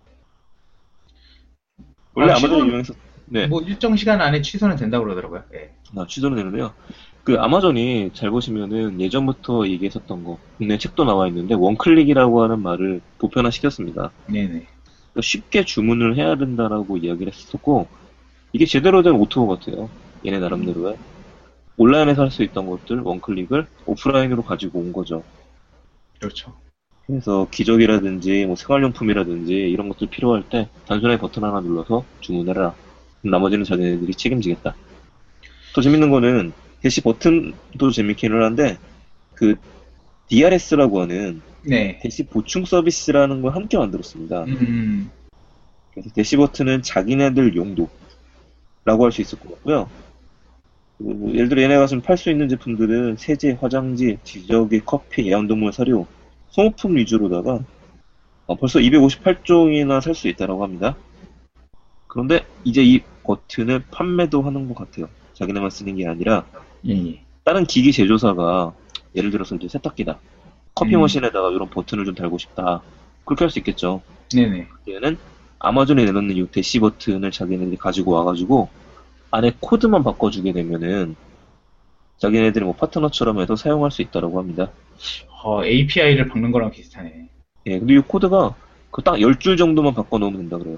원래
아,
아마존이
취소,
유명해서, 네,
뭐 일정 시간 안에 취소는 된다고 그러더라고요. 예.
아, 취소는 되는데요. 그 아마존이 잘 보시면은 예전부터 얘기했었던 거, 국내 책도 나와 있는데 원클릭이라고 하는 말을 보편화 시켰습니다.
네네.
그러니까 쉽게 주문을 해야 된다라고 이야기를 했었고, 이게 제대로 된 오토 같아요. 얘네 나름대로의. 온라인에서 할 수 있던 것들, 원클릭을 오프라인으로 가지고 온 거죠.
그렇죠.
그래서 기저귀라든지 뭐 생활용품이라든지 이런 것들 필요할 때 단순하게 버튼 하나 눌러서 주문해라. 그럼 나머지는 자기네들이 책임지겠다. 더 재밌는 거는 대시 버튼도 재밌기는 한데 그 디알에스라고 하는
네.
대시 보충 서비스라는 걸 함께 만들었습니다.
음,
그래서 대시 버튼은 자기네들 용도라고 할 수 있을 것 같고요. 그 예를 들어 얘네가 지금 팔 수 있는 제품들은 세제, 화장지, 기저귀, 커피, 애완동물 사료, 소모품 위주로다가 어, 벌써 이백오십팔 종이나 살 수 있다고 합니다. 그런데 이제 이 버튼을 판매도 하는 것 같아요. 자기네만 쓰는 게 아니라
예, 예.
다른 기기 제조사가 예를 들어서 이제 세탁기다. 커피
음,
머신에다가 이런 버튼을 좀 달고 싶다. 그렇게 할 수 있겠죠.
네네.
얘는 아마존에 내놓는 이 대시 버튼을 자기네들이 가지고 와가지고 안에 코드만 바꿔주게 되면은 자기네들이 뭐 파트너처럼 해서 사용할 수 있다고 합니다.
어, 에이피아이를 박는 거랑 비슷하네.
예, 근데 이 코드가 그 딱 열 줄 정도만 바꿔놓으면 된다 그래요.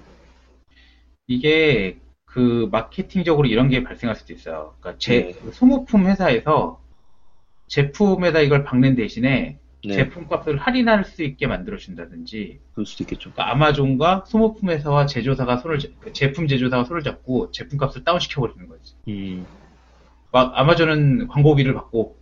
이게 그 마케팅적으로 이런 게 발생할 수도 있어요. 그러니까 제
네,
그 소모품 회사에서 제품에다 이걸 박는 대신에
네,
제품 값을 할인할 수 있게 만들어 준다든지,
그럴 수도 있겠죠.
그러니까 아마존과 소모품 회사와 제조사가 손을 잡- 그 제품 제조사가 손을 잡고 제품 값을 다운 시켜 버리는 거지.
음,
막 아마존은 광고비를 받고,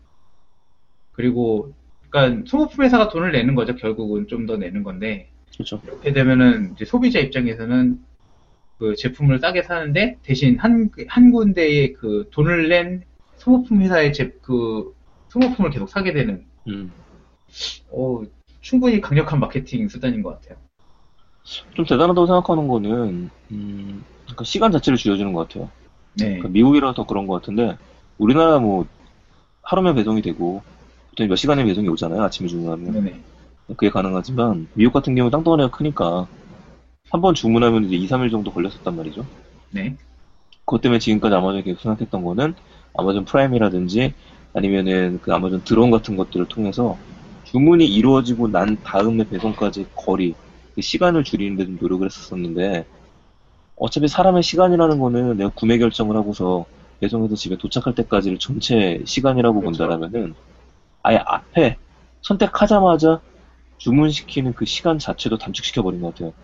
그리고 그러니까 소모품 회사가 돈을 내는 거죠. 결국은 좀 더 내는 건데,
그렇죠.
이렇게 되면은 이제 소비자 입장에서는 그 제품을 싸게 사는데 대신 한, 한 군데에 그 돈을 낸 소모품 회사의 제, 그 소모품을 계속 사게 되는,
음,
어, 충분히 강력한 마케팅 수단인 것 같아요.
좀 대단하다고 생각하는 거는 음, 그러니까 시간 자체를 줄여주는 것 같아요. 그러니까
네.
미국이라서 그런 것 같은데 우리나라 뭐 하루면 배송이 되고 보통 몇 시간에 배송이 오잖아요. 아침에 주문하면
네네.
그게 가능하지만 미국 같은 경우 땅덩어리가 크니까 한 번 주문하면 이제 이, 삼 일 정도 걸렸었단 말이죠.
네.
그것 때문에 지금까지 아마존이 계속 생각했던 거는 아마존 프라임이라든지 아니면은 그 아마존 드론 같은 것들을 통해서 주문이 이루어지고 난 다음에 배송까지 거리, 그 시간을 줄이는 데 좀 노력을 했었었는데 어차피 사람의 시간이라는 거는 내가 구매 결정을 하고서 배송해서 집에 도착할 때까지를 전체 시간이라고
그렇죠.
본다라면은 아예 앞에 선택하자마자 주문시키는 그 시간 자체도 단축시켜 버린 것 같아요.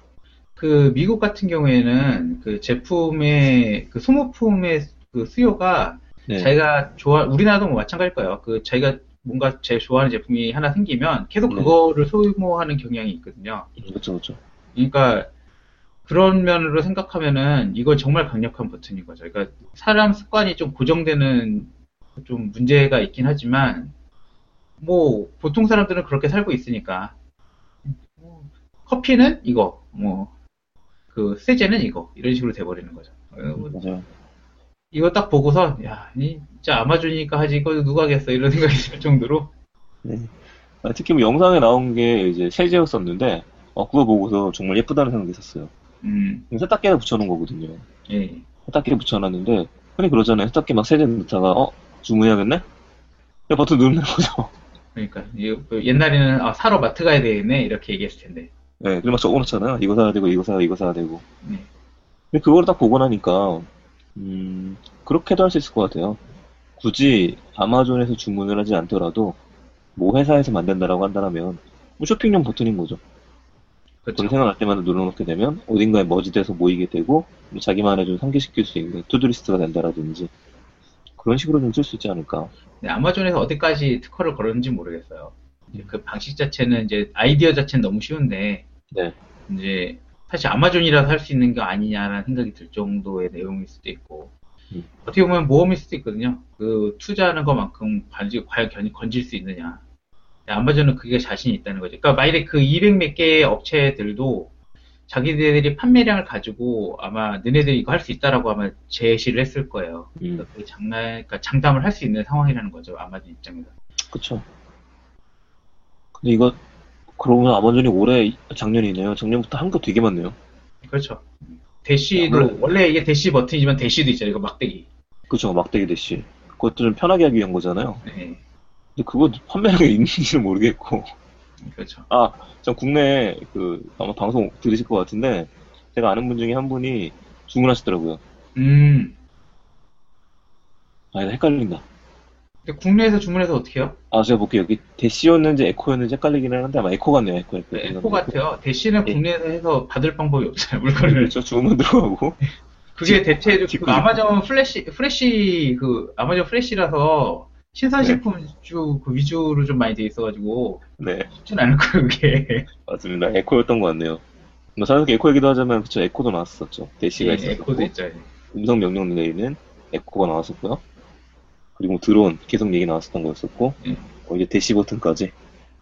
그 미국 같은 경우에는 그 제품의 그 소모품의 그 수요가
네,
자기가 좋아 우리나라도 뭐 마찬가지일 거예요. 그 자기가 뭔가 제일 좋아하는 제품이 하나 생기면 계속
네,
그거를 소모하는 경향이 있거든요.
그렇죠, 그렇죠.
그러니까 그런 면으로 생각하면은 이건 정말 강력한 버튼인 거죠. 그러니까 사람 습관이 좀 고정되는 좀 문제가 있긴 하지만 뭐 보통 사람들은 그렇게 살고 있으니까 뭐 커피는 이거 뭐 그 세제는 이거 이런 식으로 돼버리는 거죠. 어,
맞아요.
이거 딱 보고서 야, 이 진짜 아마존이니까 하지 이거 누가 하겠어 이런 생각이 들 정도로.
네. 아, 특히 뭐 영상에 나온 게 이제 세제였었는데, 어, 그거 보고서 정말 예쁘다는 생각이 있었어요.
음,
세탁기에 붙여놓은 거거든요.
예.
세탁기에 붙여놨는데, 흔히 그러잖아요. 세탁기 막 세제 넣다가, 어? 주문해야겠네? 그냥 버튼 누르는 거죠.
그러니까 이- 그 옛날에는 아, 사러 마트 가야 되겠네 이렇게 얘기했을 텐데.
네, 그리고 막 적어놓잖아요. 이거 사야 되고, 이거 사야, 이거 사야 되고.
네.
근데 그걸 딱 보고 나니까, 음, 그렇게도 할 수 있을 것 같아요. 굳이 아마존에서 주문을 하지 않더라도, 모 회사에서 만든다라고 한다면, 뭐 쇼핑용 버튼인 거죠. 돈
그렇죠.
생각날 때마다 눌러놓게 되면 어딘가에 머지돼서 모이게 되고 뭐 자기만의 좀 상기시킬 수 있는 투두리스트가 된다라든지 그런 식으로 좀 쓸 수 있지 않을까.
네, 아마존에서 어디까지 특허를 걸었는지 모르겠어요. 이제 그 방식 자체는 이제 아이디어 자체는 너무 쉬운데
네.
이제 사실 아마존이라서 할 수 있는 게 아니냐라는 생각이 들 정도의 내용일 수도 있고
음,
어떻게 보면 모험일 수도 있거든요. 그 투자하는 것만큼 관지, 과연 견- 건질 수 있느냐. 아마존은 그게 자신이 있다는 거죠. 그러니까 만약에 그 이백 몇 개의 업체들도 자기네들이 판매량을 가지고 아마 너네들이 이거 할 수 있다라고 아마 제시를 했을 거예요.
음.
그러니까 그 장난, 그러니까 장담을 할 수 있는 상황이라는 거죠. 아마존 입장에서.
그쵸. 근데 이거, 그러면 아마존이 올해, 작년이네요. 작년부터 한 거 되게 많네요.
그렇죠. 대시도,
아무래도-
원래 이게 대시 버튼이지만 대시도 있잖아요. 이거 막대기.
그쵸, 막대기 대시. 그것도 좀 편하게 하기 위한 거잖아요.
네.
근데 그거 판매량이 있는지는 모르겠고.
그렇죠.
아, 전 국내, 그, 아마 방송 들으실 것 같은데, 제가 아는 분 중에 한 분이 주문하시더라고요.
음.
아, 헷갈린다.
근데 국내에서 주문해서 어떻게 해요?
아, 제가 볼게요. 여기 대시였는지 에코였는지 헷갈리긴 하는데, 아마 에코 같네요, 에코, 에코.
네, 에코 같아요. 대시는
예.
국내에서 해서 받을 방법이 없어요. 물건을.
그렇죠. 주문 들어가고.
그게 대체 그
뒷구리.
아마존 플래시, 프레시, 그, 아마존 프레시라서 신선식품주 그 위주로 좀 많이 돼 있어가지고
네,
쉽진 않을 거예요, 그게.
맞습니다. 에코였던 것 같네요. 뭐, 사실 에코 얘기도 하자면, 그쵸, 에코도 나왔었죠. 대시가
예,
있었고,
에코도 있죠. 예.
음성 명령 내리는 에코가 나왔었고요. 그리고 드론 계속 얘기 나왔었던 거였었고,
예.
어, 이제 대시 버튼까지.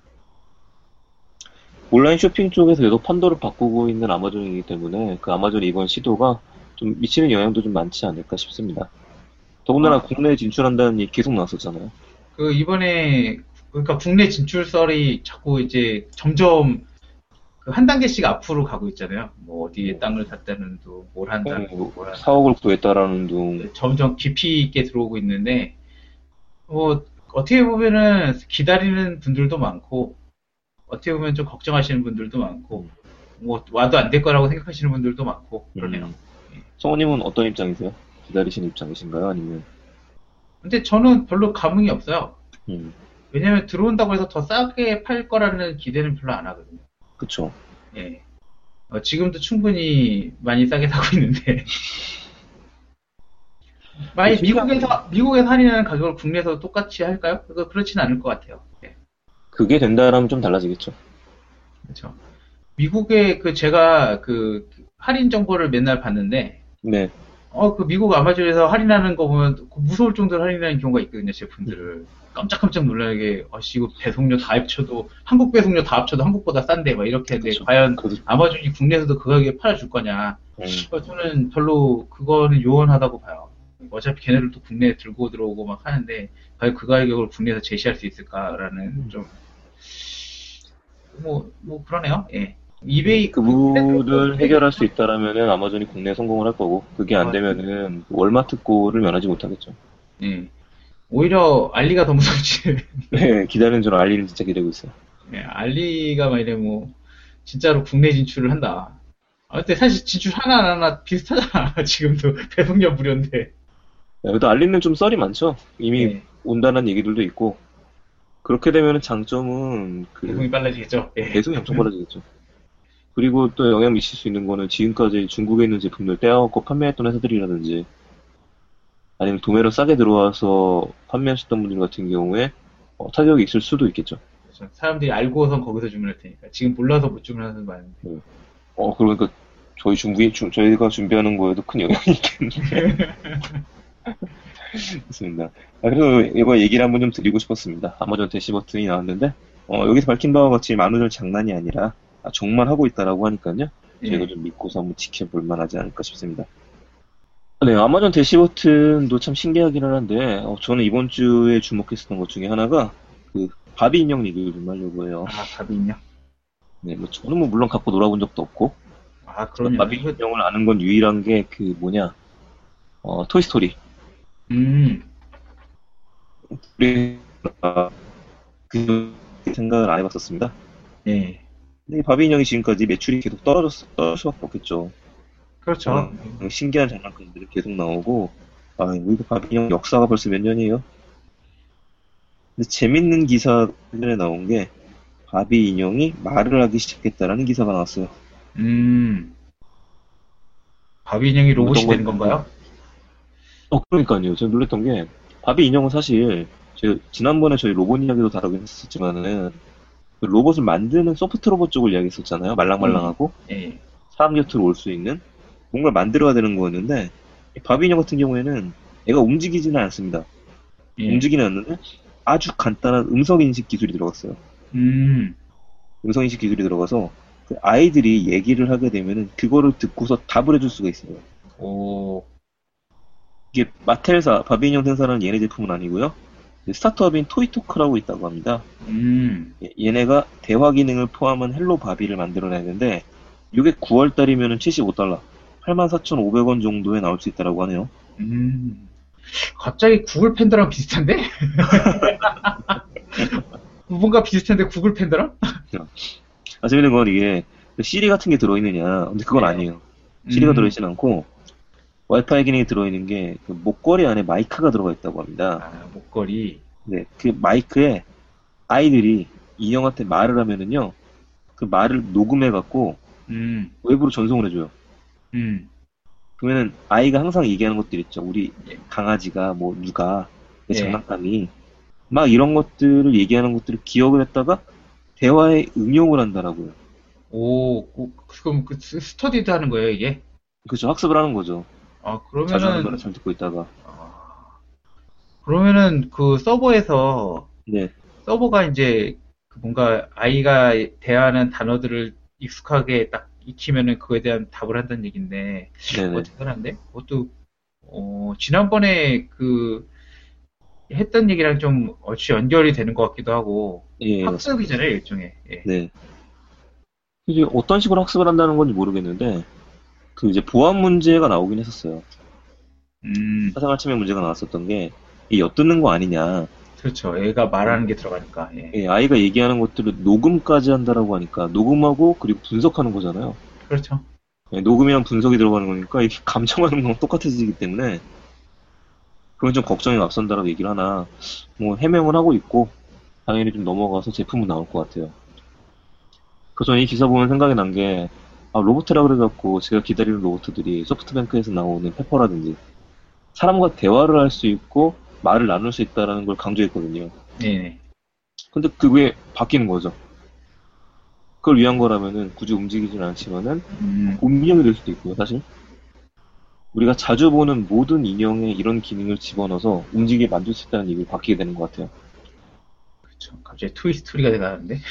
온라인 쇼핑 쪽에서 계속 판도를 바꾸고 있는 아마존이기 때문에 그 아마존 이번 시도가 좀 미치는 영향도 좀 많지 않을까 싶습니다. 더군다나
아.
국내에 진출한다는 얘기 계속 나왔었잖아요.
그 이번에 그러니까 국내 진출설이 자꾸 이제 점점 그 한 단계씩 앞으로 가고 있잖아요. 뭐 어디에 땅을 샀다는 둥, 뭘 한다는 둥, 뭘 한다는
사억을 구했다라는 둥.
둥. 점점 깊이 있게 들어오고 있는데 뭐 어떻게 보면은 기다리는 분들도 많고 어떻게 보면 좀 걱정하시는 분들도 많고 뭐 와도 안 될 거라고 생각하시는 분들도 많고 그러네요.
음. 성우님은 어떤 입장이세요? 기다리시는 입장이신가요? 아니면?
근데 저는 별로 감흥이 없어요.
음,
왜냐면 들어온다고 해서 더 싸게 팔 거라는 기대는 별로 안 하거든요.
그쵸.
예. 어, 지금도 충분히 많이 싸게 사고 있는데. 만약
그
미국에서, 미국에서 할인하는 가격을 국내에서 똑같이 할까요? 그거 그렇지는 않을 것 같아요. 예.
그게 된다라면 좀 달라지겠죠.
그렇죠. 미국에 그 제가 그 할인 정보를 맨날 봤는데,
네.
어, 그 미국 아마존에서 할인하는 거 보면 무서울 정도로 할인하는 경우가 있거든요, 제품들을. 깜짝깜짝 놀라게, 어씨, 이거 배송료 다 합쳐도, 한국 배송료 다 합쳐도 한국보다 싼데, 막 이렇게 했는데,
그쵸.
과연
그래도-
아마존이 국내에서도 그 가격에 팔아줄 거냐.
음,
어, 저는 별로 그거는 요원하다고 봐요. 어차피 걔네들도 국내에 들고 들어오고 막 하는데, 과연 그 가격을 국내에서 제시할 수 있을까라는
음.
좀, 뭐, 뭐, 그러네요. 예. 이베이,
그 부분을 해결할 수 있다라면은 아마존이 국내에 성공을 할 거고, 그게 안 되면은 월마트꼴을 면하지 못하겠죠.
예. 오히려 알리가 더 무섭지.
네, 기다리는 줄 알리는 진짜 기다리고 있어요.
예, 알리가 막 이래 뭐 진짜로 국내 진출을 한다. 아, 근데 사실 진출 하나 안 하나 비슷하잖아. 지금도 배송료 무료인데.
네, 그래도 알리는 좀 썰이 많죠. 이미
예,
온다는 얘기들도 있고, 그렇게 되면은 장점은 그
배송이 빨라지겠죠. 예.
배송이 엄청 빨라지겠죠. 그리고 또 영향 미칠 수 있는 거는 지금까지 중국에 있는 제품들 떼어갖고 판매했던 회사들이라든지 아니면 도매로 싸게 들어와서 판매하셨던 분들 같은 경우에 어, 타격이 있을 수도 있겠죠.
그렇죠. 사람들이 알고선 거기서 주문할 테니까. 지금 몰라서 못 주문하는 사람 많은데.
어, 그러니까 저희 중국에 주- 저희가 준비하는 거에도 큰 영향이 있겠네. 좋습니다. 아, 그래서 이거 얘기를 한번 좀 드리고 싶었습니다. 아마존 대시 버튼이 나왔는데 어, 여기서 밝힌 바와 같이 만원을 장난이 아니라 아, 정말 하고 있다라고 하니까요. 저희가
예.
좀 믿고서 한번 지켜볼 만하지 않을까 싶습니다. 네, 아마존 대시 버튼도 참 신기하기는 한데 어, 저는 이번 주에 주목했었던 것 중에 하나가 그 바비 인형 리뷰를 좀 하려고 해요.
아, 답이 있냐?
네, 뭐 저는 뭐 물론 갖고 놀아본 적도 없고
아,
제가
그럼요.
바비 인형을 아는 건 유일한 게 그 뭐냐 어, 토이스토리.
음,
우리 아, 그 생각을 안 해봤었습니다.
예.
근데 이 바비 인형이 지금까지 매출이 계속 떨어졌, 떨어질 수밖에 없겠죠.
그렇죠.
음, 신기한 장난감들이 계속 나오고, 아, 이거 바비 인형 역사가 벌써 몇 년이에요? 근데 재밌는 기사 전에 나온 게, 바비 인형이 말을 하기 시작했다라는 기사가 나왔어요.
음, 바비 인형이 로봇이
어떤
되는
건-
건가요?
어, 그러니까요. 제가 놀랬던 게, 바비 인형은 사실, 제가 지난번에 저희 로봇 이야기도 다루긴 했었지만은, 그 로봇을 만드는 소프트 로봇 쪽을 이야기했었잖아요. 말랑말랑하고,
예.
사람 곁으로 올 수 있는 뭔가를 만들어야 되는 거였는데 이 바비 인형 같은 경우에는 애가 움직이지는 않습니다.
예.
움직이는 않는데 아주 간단한 음성 인식 기술이 들어갔어요.
음,
음성 인식 기술이 들어가서 그 아이들이 얘기를 하게 되면은 그거를 듣고서 답을 해줄 수가 있어요.
오,
이게 마텔사 바비 인형 생산하는 얘네 제품은 아니고요. 그 스타트업인 토이토크라고 있다고 합니다.
음,
예, 얘네가 대화 기능을 포함한 헬로 바비를 만들어내는데 이게 구월 달이면 칠십오 달러, 팔만 사천오백 원 정도에 나올 수 있다고 하네요.
음. 갑자기 구글 팬더랑 비슷한데? 뭔가 비슷한데 구글 팬더랑?
아, 재밌는 건 이게 시리 같은 게 들어있느냐. 근데 그건
네.
아니에요. 시리가
음,
들어있진 않고 와이파이 기능이 들어있는 게 그 목걸이 안에 마이크가 들어가 있다고 합니다.
아, 목걸이.
네, 그 마이크에 아이들이 인형한테 말을 하면은요, 그 말을 녹음해갖고
음,
외부로 전송을 해줘요.
음,
그러면은 아이가 항상 얘기하는 것들 있죠. 우리
예,
강아지가 뭐 누가 내
예.
장난감이 막 이런 것들을 얘기하는 것들을 기억을 했다가 대화에 응용을 한다라고요.
오, 그- 그럼 그 스- 스터디도 하는 거예요, 이게?
그죠? 학습을 하는 거죠.
아,
자주 하는 거라
그러면은,
잘 듣고 있다가.
아, 그러면은 그 서버에서,
네,
서버가 이제 그 뭔가 아이가 대하는 단어들을 익숙하게 딱 익히면은 그거에 대한 답을 한다는 얘기인데, 어,
네네.
대단한데? 그것도, 어, 지난번에 그 했던 얘기랑 좀 얼추 연결이 되는 것 같기도 하고,
예, 맞습니다.
학습이잖아요, 일종의. 예.
네. 이게 어떤 식으로 학습을 한다는 건지 모르겠는데, 그 이제 보안 문제가 나오긴 했었어요.
음,
사생활 침해 문제가 나왔었던 게, 이 엿듣는 거 아니냐.
그렇죠. 애가 말하는 게 들어가니까, 예.
예, 아이가 얘기하는 것들을 녹음까지 한다라고 하니까, 녹음하고 그리고 분석하는 거잖아요.
그렇죠.
예, 녹음이랑 분석이 들어가는 거니까, 이게 감정하는 거랑 똑같아지기 때문에, 그건 좀 걱정이 앞선다라고 얘기를 하나, 뭐 해명을 하고 있고, 당연히 좀 넘어가서 제품은 나올 것 같아요. 그래서 이 기사 보면 생각이 난 게, 아, 로봇이라 그래갖고 제가 기다리는 로봇들이 소프트뱅크에서 나오는 페퍼라든지, 사람과 대화를 할 수 있고, 말을 나눌 수 있다라는 걸 강조했거든요.
네네.
근데 그게 바뀌는 거죠. 그걸 위한 거라면은 굳이 움직이진 않지만은,
음,
곰인형이 될 수도 있고요, 사실. 우리가 자주 보는 모든 인형에 이런 기능을 집어넣어서 움직이게 만들 수 있다는 얘기를 바뀌게 되는 것 같아요.
그렇죠. 갑자기 토이스토리가 돼가는데.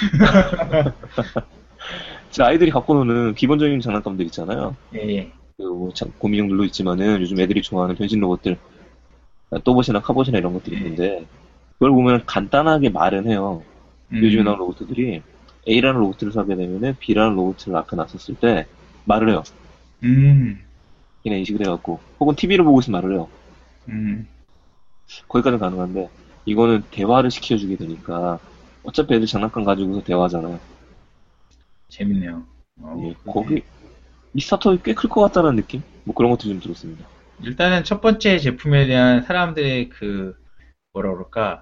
제 아이들이 갖고 노는 기본적인 장난감들 있잖아요.
예, 예.
그 곰인형들도 있지만은 요즘 애들이 좋아하는 변신 로봇들, 또봇이나 카봇이나 이런 것들이
예.
있는데 그걸 보면 간단하게 말은 해요. 요즘에
음,
나온 로봇들이 A라는 로봇을 사게 되면은 B라는 로봇을 앞에 놨었을 때 말을 해요.
음,
그냥 인식을 해갖고 혹은 티비를 보고 있으면 말을 해요.
음.
거기까지는 가능한데 이거는 대화를 시켜주게 되니까 어차피 애들 장난감 가지고서 대화하잖아요.
재밌네요. 어,
예,
그게.
거기 이 스타트업이 꽤 클 것 같다는 느낌? 뭐 그런 것도 좀 들었습니다.
일단은 첫 번째 제품에 대한 사람들의 그, 뭐라 그럴까,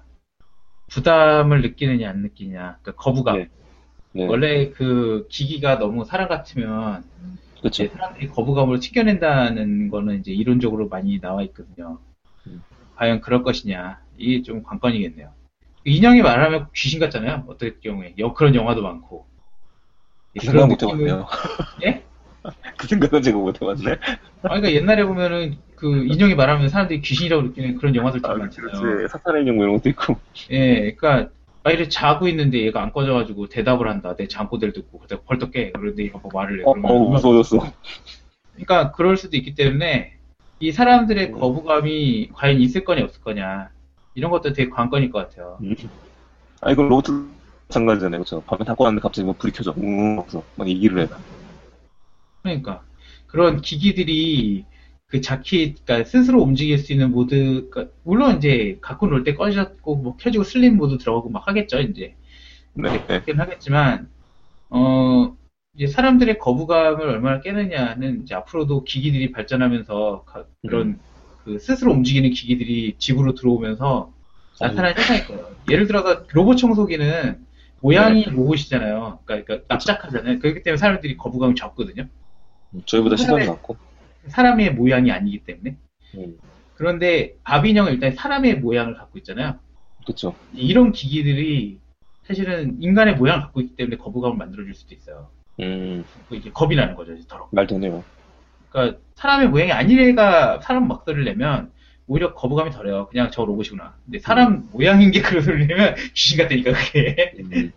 부담을 느끼느냐, 안 느끼냐, 그 거부감.
네, 네,
원래 그 기기가 너무 사람 같으면
그렇죠.
이제 사람들이 거부감을 튀겨낸다는 거는 이제 이론적으로 많이 나와 있거든요.
음,
과연 그럴 것이냐. 이게 좀 관건이겠네요. 인형이 말하면 귀신 같잖아요. 어떨 경우에. 여- 그런 영화도 많고. 예,
그
그런
생각 못
느낌을,
해봤네요.
예?
그 생각은 제가 못 해봤네.
아, 그러니까 옛날에 보면은 그 인형이 말하면 사람들이 귀신이라고 느끼는 그런 영화들 되게
아,
많잖아요.
그렇지. 사탄의 인형 뭐 이런 것도 있고.
예, 그러니까 막 이렇게 자고 있는데 얘가 안 꺼져가지고 대답을 한다. 내 잠꼬대를 듣고 그러다 벌떡 깨. 그런데 얘가 뭐 말을 해.
어,
그러면
어,
얼마나
무서워졌어.
그러니까 그럴 수도 있기 때문에 이 사람들의
음,
거부감이 과연 있을 거냐 없을 거냐 이런 것도 되게 관건일 것 같아요.
음. 아, 이거 로봇 마찬가지잖아요. 그쵸? 밤에 닫고 왔는데 갑자기 뭐 불이 켜져. 웅, 하면서 막 얘기를 해.
그러니까 그런 기기들이 그 자키, 그러니까 스스로 움직일 수 있는 모드, 그러니까 물론 이제 갖고 놀 때 꺼졌고 뭐 켜지고 슬림 모드 들어가고 막 하겠죠 이제.
네,
이제
네.
그렇긴 하겠지만 어 이제 사람들의 거부감을 얼마나 깨느냐는 이제 앞으로도 기기들이 발전하면서 가-
음.
그런 그 스스로 움직이는 기기들이 집으로 들어오면서
아유,
나타나는 현상일 거예요. 예를 들어서 로봇 청소기는
네.
모양이 로봇이잖아요. 그러니까, 그러니까
그쵸.
납작하잖아요. 그렇기 때문에 사람들이 거부감이 적거든요.
음, 저희보다 시간이
사람의,
많고.
사람의 모양이 아니기 때문에.
음,
그런데 바비형은 일단 사람의 모양을 갖고 있잖아요.
그쵸.
이런 기기들이 사실은 인간의 모양을 갖고 있기 때문에 거부감을 만들어줄 수도 있어요.
음,
이게 겁이 나는 거죠, 이제 더러.
말 되네요.
그러니까 사람의 모양이 아닌 애가 사람 막소리를 내면 오히려 거부감이 덜해요. 그냥 저 로봇이구나. 근데
음,
사람 모양인 게 그런 소리를 내면 귀신 같다니까 그게.
음.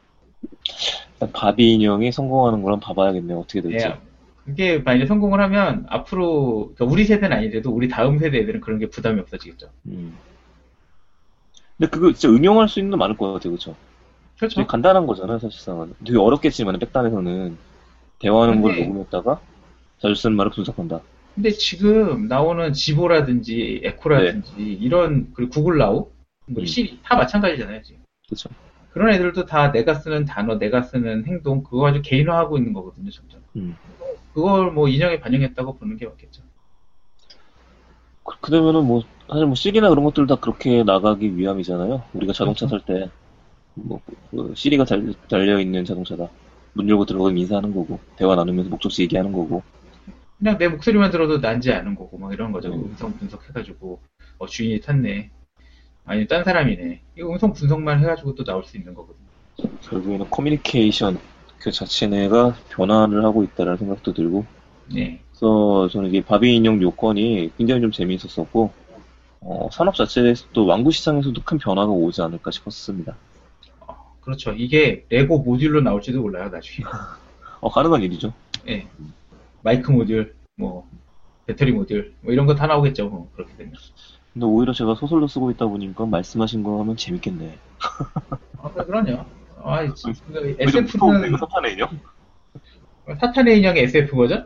일단 바비 인형이 성공하는 걸 한번 봐봐야겠네요. 어떻게 될지.
예. 그게 만약에 성공을 하면 앞으로 그러니까 우리 세대는 아니더라도 우리 다음 세대 애들은 그런 게 부담이 없어지겠죠.
음. 근데 그거 진짜 응용할 수 있는 거 많을 것 같아요, 그쵸? 되게
그렇죠.
간단한 거잖아요, 사실상. 되게 어렵겠지만, 백단에서는 대화하는 걸
근데,
녹음했다가 자주 쓰는 말을 분석한다.
근데 지금 나오는 지보라든지
네,
에코라든지 이런, 그리고 구글 나우, 뭐
음,
시리, 다 마찬가지잖아요, 지금.
그쵸.
그런 애들도 다 내가 쓰는 단어, 내가 쓰는 행동, 그거 가지고 개인화하고 있는 거거든요, 점점.
음.
그걸 뭐 인형에 반영했다고 보는 게 맞겠죠.
그- 그러면은 뭐, 사실 뭐 시리나 그런 것들 다 그렇게 나가기 위함이잖아요. 우리가 자동차
그렇죠.
살 때, 뭐, 그 시리가 달, 달려있는 자동차다. 문 열고 들어가면 인사하는 거고, 대화 나누면서 목적지 얘기하는 거고.
그냥 내 목소리만 들어도 난지 아는 거고, 막 이런 거죠.
음,
음성 분석해가지고, 어, 주인이 탔네. 아니, 딴 사람이네. 이거 음성 분석만 해가지고 또 나올 수 있는 거거든요.
결국에는 커뮤니케이션 그 자체가 변화를 하고 있다는 생각도 들고,
네.
그래서 저는 이게 바비 인형 요건이 굉장히 좀 재미있었었고, 어, 산업 자체에서도 완구 시장에서도 큰 변화가 오지 않을까 싶었습니다.
어, 그렇죠. 이게 레고 모듈로 나올지도 몰라요, 나중에.
어, 가능한 일이죠.
예. 마이크 모듈, 뭐, 배터리 모듈, 뭐 이런 거 다 나오겠죠, 뭐, 그렇게 되면.
근데 오히려 제가 소설로 쓰고 있다 보니까 말씀하신 거 하면 재밌겠네.
아, 그래, 그럼요. 아,
우리 좀 무서운데, 이거
에스에프는,
사탄의 인형?
사탄의 인형의 에스에프 버전?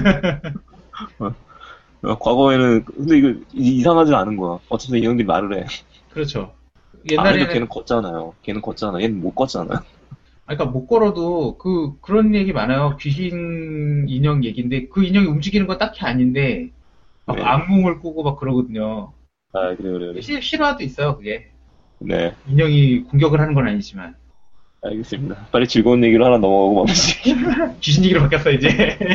어, 과거에는, 근데 이거 이- 이상하지 않은 거야. 어차피 인형들이 말을 해.
그렇죠.
아, 그래도
옛날에는,
걔는 걷잖아요. 걔는 걷잖아. 얘는 못 걷잖아.
아, 그러니까 못 걸어도 그, 그런 얘기 많아요. 귀신 인형 얘기인데, 그 인형이 움직이는 건 딱히 아닌데, 막
네.
악몽을 꾸고 막 그러거든요.
아, 그래, 그래, 그래.
실, 실화도 있어요, 그게.
네.
인형이 공격을 하는 건 아니지만.
알겠습니다. 빨리 즐거운 얘기로 하나 넘어가고 마무리.
귀신 얘기로 바뀌었어, 이제.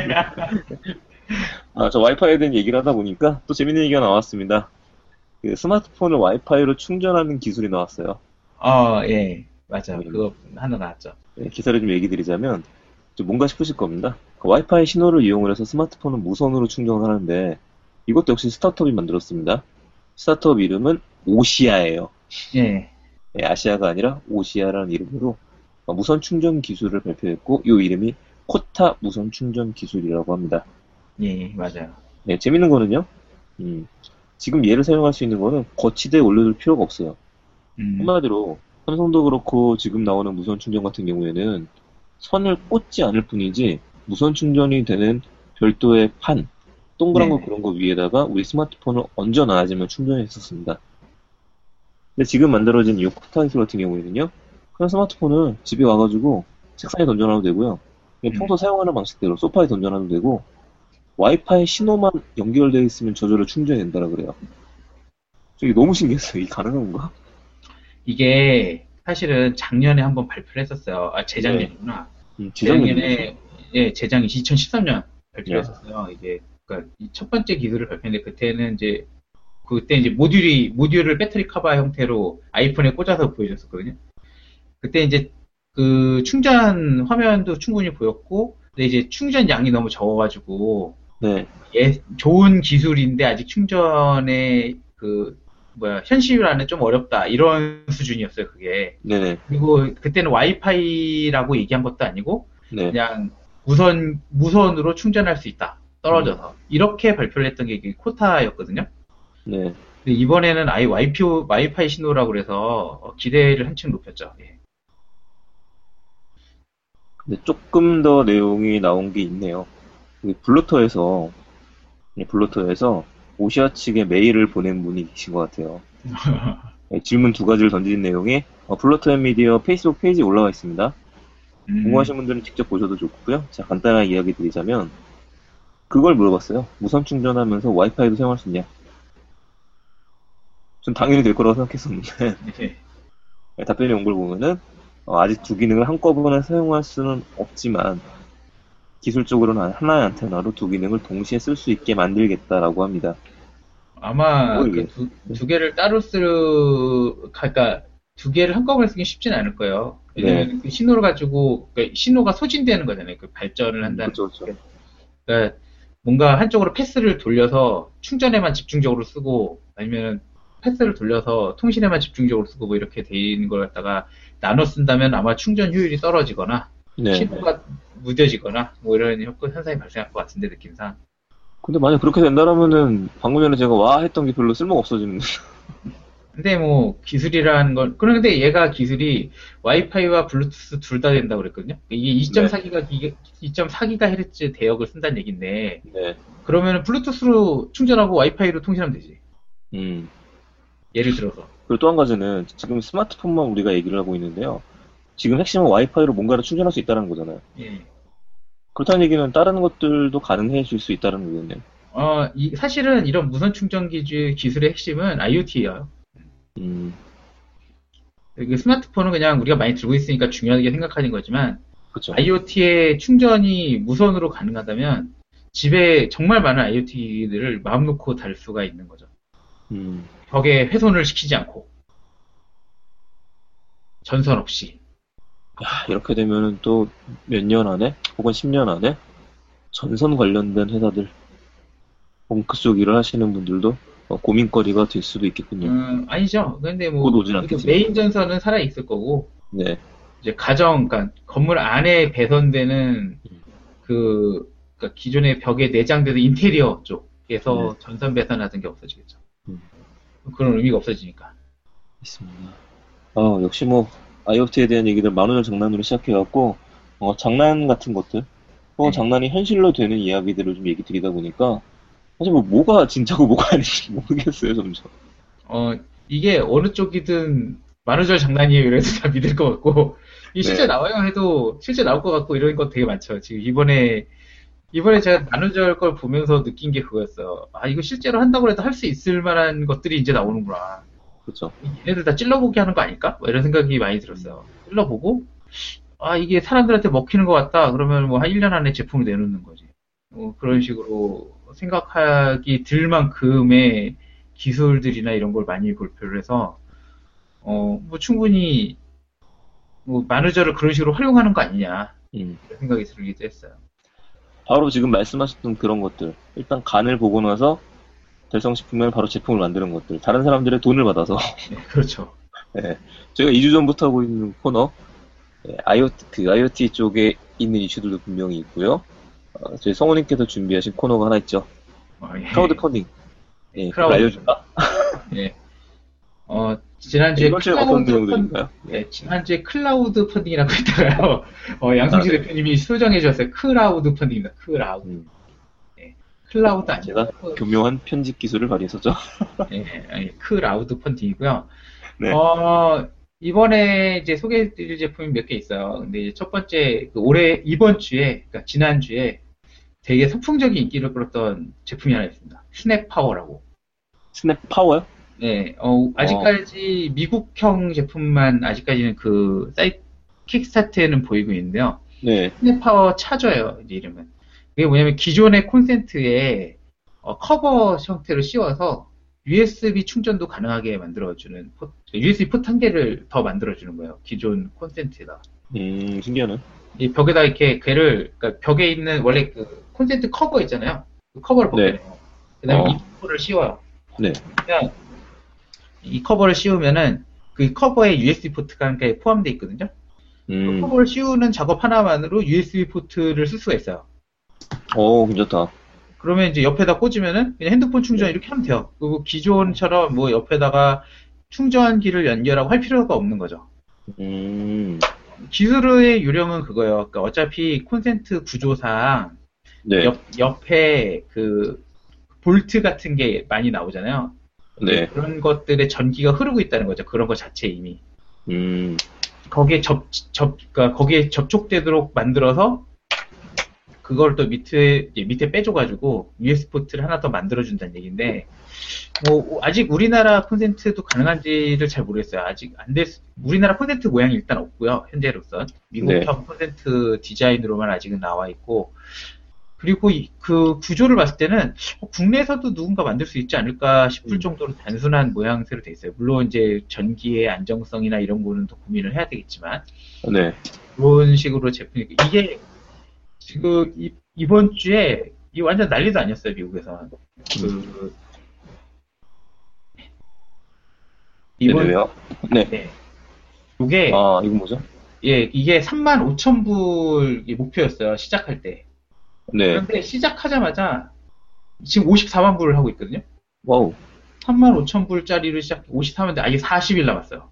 아, 저 와이파이에 대한 얘기를 하다 보니까 또 재밌는 얘기가 나왔습니다. 그 스마트폰을 와이파이로 충전하는 기술이 나왔어요.
어, 예. 맞아.
음,
그거 하나 나왔죠.
네, 기사를 좀 얘기 드리자면, 좀 뭔가 싶으실 겁니다. 그 와이파이 신호를 이용을 해서 스마트폰을 무선으로 충전을 하는데, 이것도 역시 스타트업이 만들었습니다. 스타트업 이름은 오시아예요.
예.
예, 아시아가 아니라 오시아라는 이름으로 어, 무선 충전 기술을 발표했고, 이 이름이 코타 무선 충전 기술이라고 합니다.
예, 맞아요.
네, 재밌는 거는요, 음, 지금 얘를 사용할 수 있는 거는 거치대에 올려둘 필요가 없어요.
음,
한마디로 삼성도 그렇고 지금 나오는 무선 충전 같은 경우에는 선을 꽂지 않을 뿐이지 무선 충전이 되는 별도의 판, 동그란 거
네네.
그런 거 위에다가 우리 스마트폰을 얹어놔야지만 충전했었습니다. 근데 지금 만들어진 이 코타 기술 같은 경우에는요, 그냥 스마트폰을 집에 와가지고 책상에 던져놔도 되고요. 그냥
음.
평소 사용하는 방식대로 소파에 던져놔도 되고, 와이파이 신호만 연결되어 있으면 저절로 충전이 된다라 그래요. 이게 너무 신기했어요. 이게 가능한 건가?
이게 사실은 작년에 한번 발표를 했었어요. 아,
네.
재작년이구나.
음, 재작년이었어요.
재작년에, 예, 재작년 이천십삼 년 발표를
네.
했었어요. 이게, 그러니까 이첫 번째 기술을 발표했는데 그때는 이제, 그때 이제 모듈이, 모듈을 배터리 커버 형태로 아이폰에 꽂아서 보여줬었거든요. 그때 이제 그 충전 화면도 충분히 보였고, 근데 이제 충전 양이 너무 적어가지고,
네.
예, 좋은 기술인데 아직 충전에 그 뭐야 현실화는 좀 어렵다 이런 수준이었어요 그게.
네네.
그리고 그때는 와이파이라고 얘기한 것도 아니고
네.
그냥 무선 무선으로 충전할 수 있다
음,
떨어져서 이렇게 발표를 했던 게 이게 코타였거든요.
네.
근데 이번에는 아예 와이피 와이파이 신호라고 그래서 어, 기대를 한층 높였죠. 예.
근데 조금 더 내용이 나온 게 있네요. 그 블루터에서, 네, 블루터에서 오시아 측에 메일을 보낸 분이 계신 것 같아요. 네, 질문 두 가지를 던진 내용이 어, 블루터 앤 미디어 페이스북 페이지에 올라와 있습니다.
음,
궁금하신 분들은 직접 보셔도 좋고요. 자, 간단하게 이야기 드리자면 그걸 물어봤어요. 무선 충전하면서 와이파이도 사용할 수 있냐? 전 당연히 될 거라고 생각했었는데
예.
답변이 온 걸 보면은 어, 아직 두 기능을 한꺼번에 사용할 수는 없지만 기술적으로는 하나의 안테나로 두 기능을 동시에 쓸 수 있게 만들겠다라고 합니다. 뭐
아마 그
이게?
두,
네.
두 개를 따로 쓰, 그러니까 두 개를 한꺼번에 쓰긴 쉽진 않을 거예요.
네.
왜냐면 그 신호를 가지고, 그러니까 신호가 소진되는 거잖아요. 그 발전을
음,
한다는.
그쵸, 그쵸.
그러니까 뭔가 한쪽으로 패스를 돌려서 충전에만 집중적으로 쓰고, 아니면 패스를 돌려서 통신에만 집중적으로 쓰고, 뭐 이렇게 돼 있는 걸 갖다가 나눠 쓴다면 아마 충전 효율이 떨어지거나,
네.
신호가 무뎌지거나, 뭐 이런 효과 현상이 발생할 것 같은데, 느낌상.
근데 만약 그렇게 된다라면은 방금 전에 제가 와 했던 게 별로 쓸모가 없어지는.
근데 뭐 기술이라는 건 그런데 얘가 기술이 와이파이와 블루투스 둘 다 된다고 그랬거든요. 이게 이 점 사 기가 이 점 사 기가헤르츠 대역을 쓴다는 얘긴데
네.
그러면 블루투스로 충전하고 와이파이로 통신하면 되지.
음.
예를 들어서.
그리고 또 한 가지는 지금 스마트폰만 우리가 얘기를 하고 있는데요. 지금 핵심은 와이파이로 뭔가를 충전할 수 있다는 거잖아요.
예.
그렇다는 얘기는 다른 것들도 가능해질 수 있다는 거겠네요.
어, 이, 사실은 이런 무선 충전기 기술의 핵심은 아이오티예요.
음.
그 스마트폰은 그냥 우리가 많이 들고 있으니까 중요하게 생각하는 거지만
그렇죠.
아이오티의 충전이 무선으로 가능하다면 집에 정말 많은 아이오티들을 마음 놓고 달 수가 있는 거죠.
음.
벽에 훼손을 시키지 않고 전선 없이.
야, 이렇게 되면은 또 몇 년 안에 혹은 십 년 안에 전선 관련된 회사들 혹은 그쪽 일을 하시는 분들도 어, 고민거리가 될 수도 있겠군요.
음, 아니죠. 근데 뭐
곧 오진 않겠지만.
메인 전선은 살아 있을 거고
네.
이제 가정, 그러니까 건물 안에 배선되는 그 그러니까 기존의 벽에 내장되는 인테리어 쪽에서
네.
전선 배선하던 게 없어지겠죠.
음.
그런 의미가 없어지니까.
있습니다. 어, 역시 뭐 아이오티에 대한 얘기들 만원을 장난으로 시작해갖고 어, 장난 같은 것들 어,
네.
장난이 현실로 되는 이야기들을 좀 얘기 드리다 보니까 사실 뭐 뭐가 진짜고 뭐가 아닌지 모르겠어요 점점.
어 이게 어느 쪽이든 만우절 장난이에요 이래서 다 믿을 것 같고 이 실제
네.
나와요 해도 실제 나올 것 같고 이런 거 되게 많죠. 지금 이번에 이번에 제가 만우절 걸 보면서 느낀 게 그거였어요. 아 이거 실제로 한다고 해도 할 수 있을 만한 것들이 이제 나오는구나.
그렇죠.
얘네들 다 찔러보기 하는 거 아닐까? 뭐 이런 생각이 많이 들었어요. 찔러보고 아 이게 사람들한테 먹히는 것 같다. 그러면 뭐 한 일 년 안에 제품을 내놓는 거지. 뭐 그런 식으로 생각하기 들 만큼의 기술들이나 이런 걸 많이 발표를 해서 어 뭐 충분히 뭐 만우절을 그런 식으로 활용하는 거 아니냐
음.
이런 생각이 들기도 했어요.
바로 지금 말씀하셨던 그런 것들 일단 간을 보고 나서 달성식품을 바로 제품을 만드는 것들 다른 사람들의 돈을 받아서
네, 그렇죠.
네. 저희가 이 주 전부터 하고 있는 코너 네, 아이오티, 그 아이오티 쪽에 있는 이슈들도 분명히 있고요. 어, 저희 성우님께서 준비하신 코너가 하나 있죠.
어, 예.
크라우드 펀딩. 예,
크라우드
알려줄까?
예. 어, 지난주에
이번 주에 어떤
클라우드
내용들인가요?
펀, 네, 지난주에 클라우드 펀딩이라고 했다가요. 어, 양승지 아, 네. 대표님이 수정해 주셨어요. 크라우드 펀딩입니다. 크라우드. 음. 네, 클라우드 아니고.
제가 교묘한 편집 기술을 발휘했었죠.
네, 아니, 크라우드 펀딩이고요.
네.
어, 이번에 이제 소개해드릴 제품이 몇 개 있어요. 근데 이제 첫 번째, 그 올해, 이번 주에, 그러니까 지난주에 되게 선풍적인 인기를 끌었던 제품이 하나 있습니다. 스냅 파워라고.
스냅 파워요?
네, 어, 아직까지 어. 미국형 제품만 아직까지는 그 사이트 킥스타트에는 보이고 있는데요.
네.
스냅 파워 차저예요, 이제 이름은. 이게 뭐냐면 기존의 콘센트에 어, 커버 형태로 씌워서 유에스비 충전도 가능하게 만들어주는 포, 유에스비 포트 한 개를 더 만들어주는 거예요. 기존 콘센트에다.
음, 신기하네.
이 벽에다 이렇게 걔를 그러니까 벽에 있는 원래 그 콘센트 커버 있잖아요. 그 커버를 벗겨요. 네. 그다음에 어. 이 커버를 씌워요.
네.
그냥 이 커버를 씌우면은 그 커버에 유에스비 포트가 포함되어 있거든요. 음. 그 커버를 씌우는 작업 하나만으로 유에스비 포트를 쓸 수가 있어요.
오, 괜찮다.
그러면 이제 옆에다 꽂으면은 그냥 핸드폰 충전 네. 이렇게 하면 돼요. 그리고 기존처럼 뭐 옆에다가 충전기를 연결하고 할 필요가 없는 거죠.
음.
기술의 요령은 그거예요. 그러니까 어차피 콘센트 구조상
네.
옆, 옆에 그 볼트 같은 게 많이 나오잖아요.
네.
그런 것들의 전기가 흐르고 있다는 거죠. 그런 거 자체 이미.
음.
거기에 접, 접, 그러니까 거기에 접촉되도록 만들어서 그걸 또 밑에, 밑에 빼줘가지고 유에스비 포트를 하나 더 만들어준다는 얘기인데, 뭐, 아직 우리나라 콘센트도 가능한지를 잘 모르겠어요. 아직 안 됐, 우리나라 콘센트 모양이 일단 없고요. 현재로선. 미국형 네. 콘센트 디자인으로만 아직은 나와 있고, 그리고 그 구조를 봤을 때는 국내에서도 누군가 만들 수 있지 않을까 싶을 음. 정도로 단순한 모양새로 돼 있어요. 물론 이제 전기의 안정성이나 이런 거는 더 고민을 해야 되겠지만,
네.
그런 식으로 제품이, 이게 지금 이, 이번 주에 이 완전 난리도 아니었어요, 미국에서. 그,
이번, 왜요? 네.
네. 이게,
아, 이건 뭐죠?
예, 이게 삼만 오천 불이 목표였어요, 시작할 때.
네.
그런데 시작하자마자 지금 오십사만 불을 하고 있거든요.
와우.
삼만 오천 불짜리를 시작, 오십삼인데 아직 사십 일 남았어요.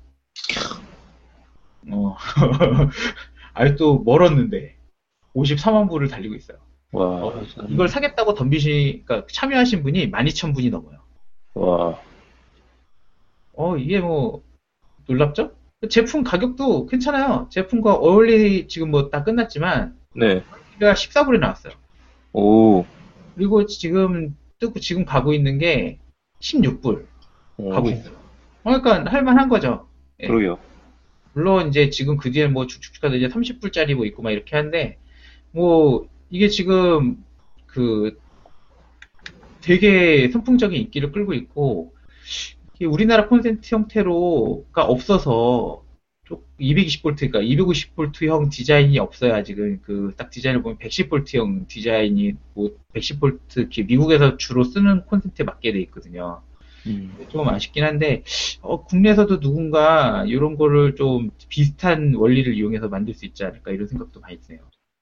어, 아직도 멀었는데, 오십사만 불을 달리고 있어요.
와,
어, 이걸 사겠다고 덤비시, 그러니까 참여하신 분이 만 이천 분이 넘어요.
와,
어, 이게 뭐, 놀랍죠? 제품 가격도 괜찮아요. 제품과 어울리, 지금 뭐 다 끝났지만,
네,
가 십사 불에 나왔어요.
오,
그리고 지금, 뜨고 지금 가고 있는 게 십육 불
오,
가고 있어요. 어, 그러니까 할만한 거죠. 예.
그러게요.
물론 이제 지금 그 뒤에 뭐 쭉쭉쭉 가도 이제 삼십 불짜리 뭐 있고 막 이렇게 한데, 뭐, 이게 지금 그 되게 선풍적인 인기를 끌고 있고, 이게 우리나라 콘센트 형태로가 없어서 좀 이백이십 볼트, 그러니까 이백오십 볼트형 디자인이 없어야 지금 그 딱 디자인을 보면 백십 볼트형 디자인이 뭐 백십 볼트 이렇게 미국에서 주로 쓰는 콘센트에 맞게 돼 있거든요.
음.
좀 아쉽긴 한데 어, 국내에서도 누군가 이런 거를 좀 비슷한 원리를 이용해서 만들 수 있지 않을까 이런 생각도 많이 드네요.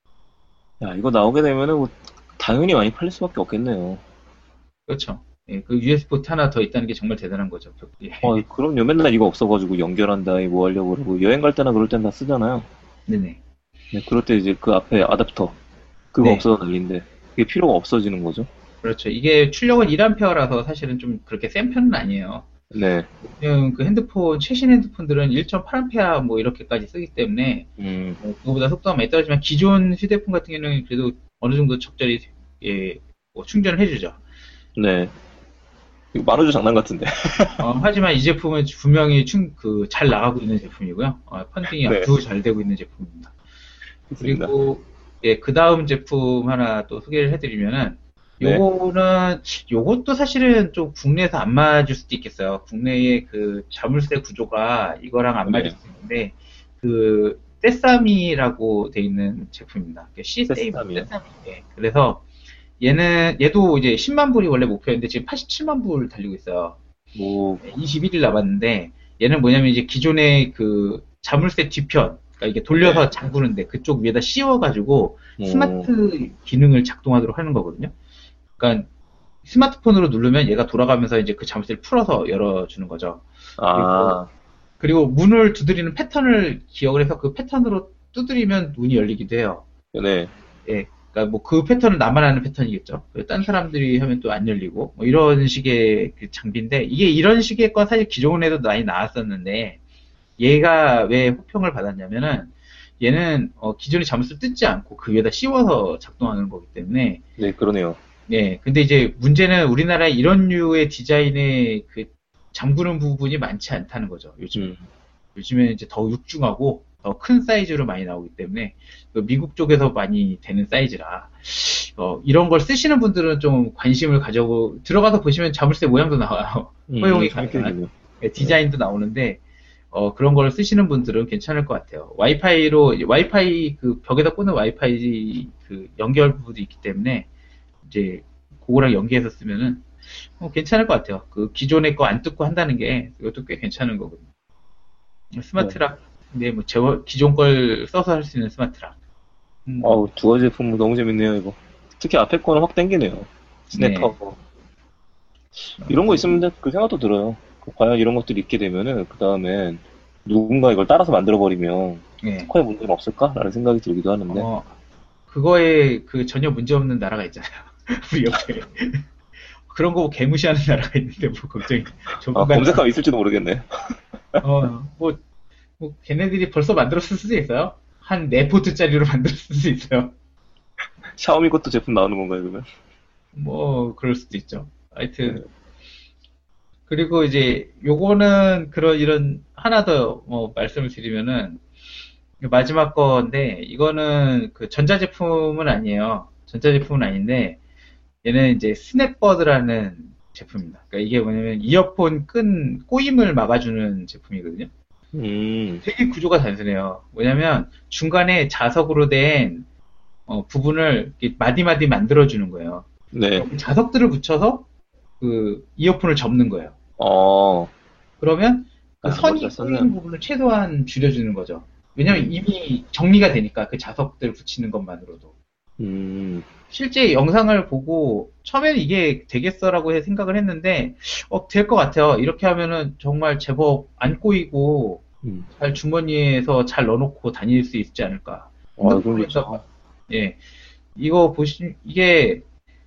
야, 이거 나오게 되면은 뭐 당연히 많이 팔릴 수밖에 없겠네요.
그렇죠. 예, 그 유에스비 포트 하나 더 있다는 게 정말 대단한 거죠. 예.
어, 그럼요. 맨날 이거 없어가지고 연결한다, 이 뭐 하려고 그러고 여행 갈 때나 그럴 땐 다 쓰잖아요.
네네.
네, 그럴 때 이제 그 앞에 아답터 그거
네.
없어서 난리인데 그게 필요가 없어지는 거죠.
그렇죠. 이게 출력은 일 암페어라서 사실은 좀 그렇게 센 편은 아니에요.
네.
그냥 그 핸드폰, 최신 핸드폰들은 일 점 팔 암페어 뭐 이렇게까지 쓰기 때문에
음,
어, 그거보다 속도가 많이 떨어지지만 기존 휴대폰 같은 경우는 그래도 어느 정도 적절히 예, 뭐 충전을 해주죠.
네. 이거 만우절 장난 같은데.
어, 하지만 이 제품은 분명히 충, 그, 잘 나가고 있는 제품이고요. 어, 펀딩이
네.
아주 잘 되고 있는 제품입니다.
좋습니다.
그리고, 예, 그 다음 제품 하나 또 소개를 해드리면은,
네.
요거는, 요것도 사실은 좀 국내에서 안 맞을 수도 있겠어요. 국내의 그 자물쇠 구조가 이거랑 안
네.
맞을 수 있는데, 그, 세사미라고 돼 있는 제품입니다. C-세이브
세사미요?
세사미. 예. 그래서, 얘는, 얘도 이제 십만 불이 원래 목표였는데 지금 팔십칠만 불 달리고 있어요.
뭐,
이십일 일 남았는데, 얘는 뭐냐면 이제 기존의 그 자물쇠 뒤편, 그러니까 이게 돌려서
네.
잠그는데 그쪽 위에다 씌워가지고
오.
스마트 기능을 작동하도록 하는 거거든요. 그러니까 스마트폰으로 누르면 얘가 돌아가면서 이제 그 자물쇠를 풀어서 열어주는 거죠.
아,
그리고 문을 두드리는 패턴을 기억을 해서 그 패턴으로 두드리면 문이 열리기도 해요.
네.
예. 그러니까 뭐 그 패턴은 나만 아는 패턴이겠죠. 딴 사람들이 하면 또 안 열리고 뭐 이런 식의 그 장비인데 이게 이런 식의 건 사실 기존에도 많이 나왔었는데 얘가 왜 호평을 받았냐면은 얘는 어, 기존의 잠수를 뜯지 않고 그 위에다 씌워서 작동하는 거기 때문에
네, 그러네요.
예. 근데 이제 문제는 우리나라에 이런 류의 디자인의 그 잠그는 부분이 많지 않다는 거죠. 요즘.
음.
요즘에는 이제 더 육중하고 더 큰 사이즈로 많이 나오기 때문에 미국 쪽에서 많이 되는 사이즈라 어, 이런 걸 쓰시는 분들은 좀 관심을 가져고 들어가서 보시면 자물쇠 모양도 나와요.
음,
허용이
재밌게
가능한
생겼네요.
예, 디자인도 나오는데 어, 그런 걸 쓰시는 분들은 괜찮을 것 같아요. 와이파이로 와이파이 그 벽에다 꽂는 와이파이 그 연결 부분도 있기 때문에 이제 그거랑 연계해서 쓰면은 어, 괜찮을 것 같아요. 그 기존의 거 안 뜯고 한다는 게 이것도 꽤 괜찮은 거거든요. 스마트락, 네, 뭐 제 기존 걸 써서 할 수 있는 스마트락. 음,
어우, 두 가지 제품 너무 재밌네요, 이거. 특히 앞에 거는 확 땡기네요. 스냅하고. 이런 거 있으면 그 생각도 들어요. 그 과연 이런 것들이 있게 되면은, 그 다음엔 누군가 이걸 따라서 만들어버리면,
네.
특허에 문제는 없을까? 라는 생각이 들기도 하는데.
어, 그거에 그 전혀 문제 없는 나라가 있잖아요. 우리 옆에. 그런 거 개무시하는 나라가 있는데 뭐 걱정이.
아, 검색하면 있을지도 모르겠네.
어, 뭐, 뭐, 걔네들이 벌써 만들었을 수도 있어요. 한 네 포트짜리로 만들었을 수도 있어요.
샤오미 것도 제품 나오는 건가요, 그러면?
뭐, 그럴 수도 있죠. 하여튼. 그리고 이제, 요거는, 그런, 이런, 하나 더, 뭐, 말씀을 드리면은, 마지막 건데, 이거는 그 전자제품은 아니에요. 전자제품은 아닌데, 얘는 이제 스냅버드라는 제품입니다. 그러니까 이게 뭐냐면, 이어폰 끈, 꼬임을 막아주는 제품이거든요.
음,
되게 구조가 단순해요. 뭐냐면 중간에 자석으로 된 어, 부분을 이렇게 마디마디 만들어주는 거예요.
네.
그 자석들을 붙여서 그 이어폰을 접는 거예요.
어,
그러면 그
아,
선이
멋졌었네.
꼬이는 부분을 최소한 줄여주는 거죠. 왜냐면 이미 정리가 되니까 그 자석들 붙이는 것만으로도.
음,
실제 영상을 보고 처음에는 이게 되겠어라고 해- 생각을 했는데 어, 될 것 같아요. 이렇게 하면은 정말 제법 안 꼬이고
음.
잘 주머니에서 잘 넣어놓고 다닐 수 있지 않을까.
아, 그럼
핸드폰에다가
좋죠.
예 이거 보시 이게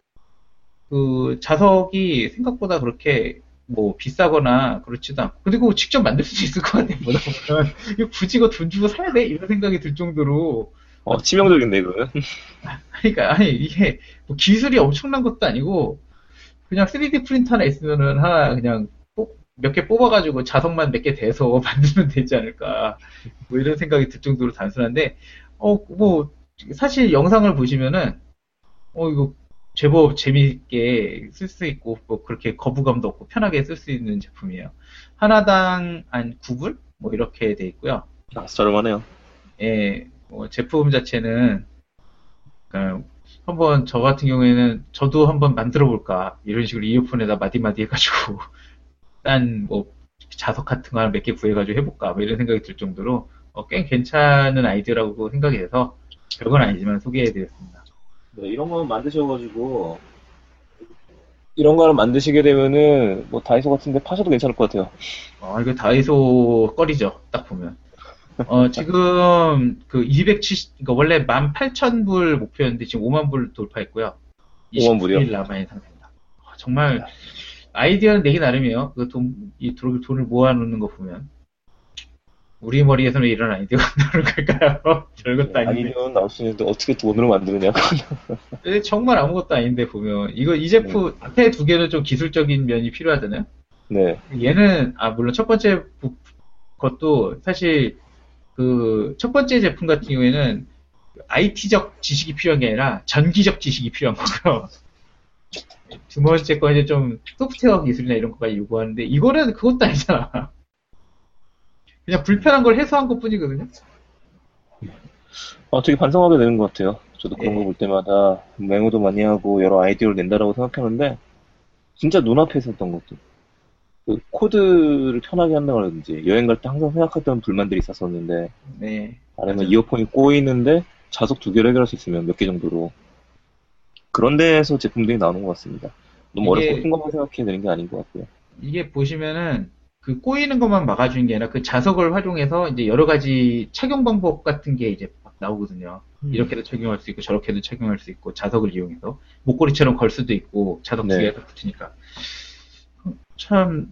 그 자석이 생각보다 그렇게 뭐 비싸거나 그렇지도 않고 그리고 직접 만들 수도 있을 것 같아요. 보다 보면 이거 굳이 이거 돈 주고 사야 돼? 이런 생각이 들 정도로 어,
어, 치명적인데, 이거는.
그러니까 아니 이게 뭐 기술이 엄청난 것도 아니고 그냥 쓰리디 프린터 하나 있으면은 하나 그냥 몇 개 뽑아가지고 자석만 몇 개 대서 만들면 되지 않을까 뭐 이런 생각이 들 정도로 단순한데 어 뭐 사실 영상을 보시면은 어 이거 제법 재미있게 쓸 수 있고 뭐 그렇게 거부감도 없고 편하게 쓸 수 있는 제품이에요. 하나당 한 구 불? 뭐 이렇게 돼 있고요.
아, 저렴하네요.
예, 뭐 제품 자체는 그러니까 한번 저 같은 경우에는 저도 한번 만들어 볼까 이런 식으로 이어폰에다 마디마디 해가지고 딴 뭐 자석 같은 거 몇 개 구해가지고 해볼까 뭐 이런 생각이 들 정도로 어, 꽤 괜찮은 아이디어라고 생각이 돼서 별건 아니지만 소개해드렸습니다.
네, 이런 거 만드셔가지고, 이런 거를 만드시게 되면은, 뭐, 다이소 같은 데 파셔도 괜찮을 것 같아요.
어, 이거 다이소 거리죠. 딱 보면. 어, 지금 그 이백칠십, 그러니까 원래 만 팔천 불 목표였는데 지금 오만 불 돌파했고요.
오만 불이요?
이십구 일 남아있는 상태입니다. 어, 정말 아이디어는 내기 나름이에요. 그 돈, 이 돈, 돈을 모아놓는 거 보면. 우리 머리에서는 이런 아이디어가 나오는 걸까요? 별것도 아닌데.
아니면 나올 수 있는데, 어떻게 돈으로 만드느냐.
근데 정말 아무것도 아닌데 보면. 이거 이 제품, 앞에 두 개는 좀 기술적인 면이 필요하잖아요?
네.
얘는, 아, 물론 첫 번째 부- 것도 사실 그 첫 번째 제품 같은 경우에는 아이티적 지식이 필요한 게 아니라 전기적 지식이 필요한 거고요. 두 번째 거 이제 좀 소프트웨어 기술이나 이런 거까지 요구하는데 이거는 그것도 아니잖아. 그냥 불편한 걸 해소한 것 뿐이거든요.
어, 되게 반성하게 되는 것 같아요. 저도 그런 거
예,
볼 때마다 맹호도 많이 하고 여러 아이디어를 낸다라고 생각하는데 진짜 눈앞에 있었던 것도 그 코드를 편하게 한다든지 여행 갈 때 항상 생각했던 불만들이 있었었는데
네,
아니면
맞아요.
이어폰이 꼬이는데 자석 두 개를 해결할 수 있으면 몇 개 정도로 그런 데에서 제품들이 나오는 것 같습니다. 너무 어렵고
이게
큰 것만 생각해야 되는 게 아닌 것 같고요.
이게 보시면은 그 꼬이는 것만 막아주는 게 아니라 그 자석을 활용해서 이제 여러 가지 착용 방법 같은 게 이제 막 나오거든요.
음.
이렇게도 착용할 수 있고 저렇게도 착용할 수 있고 자석을 이용해서 목걸이처럼 걸 수도 있고 자석 두
네.
개가 붙으니까 참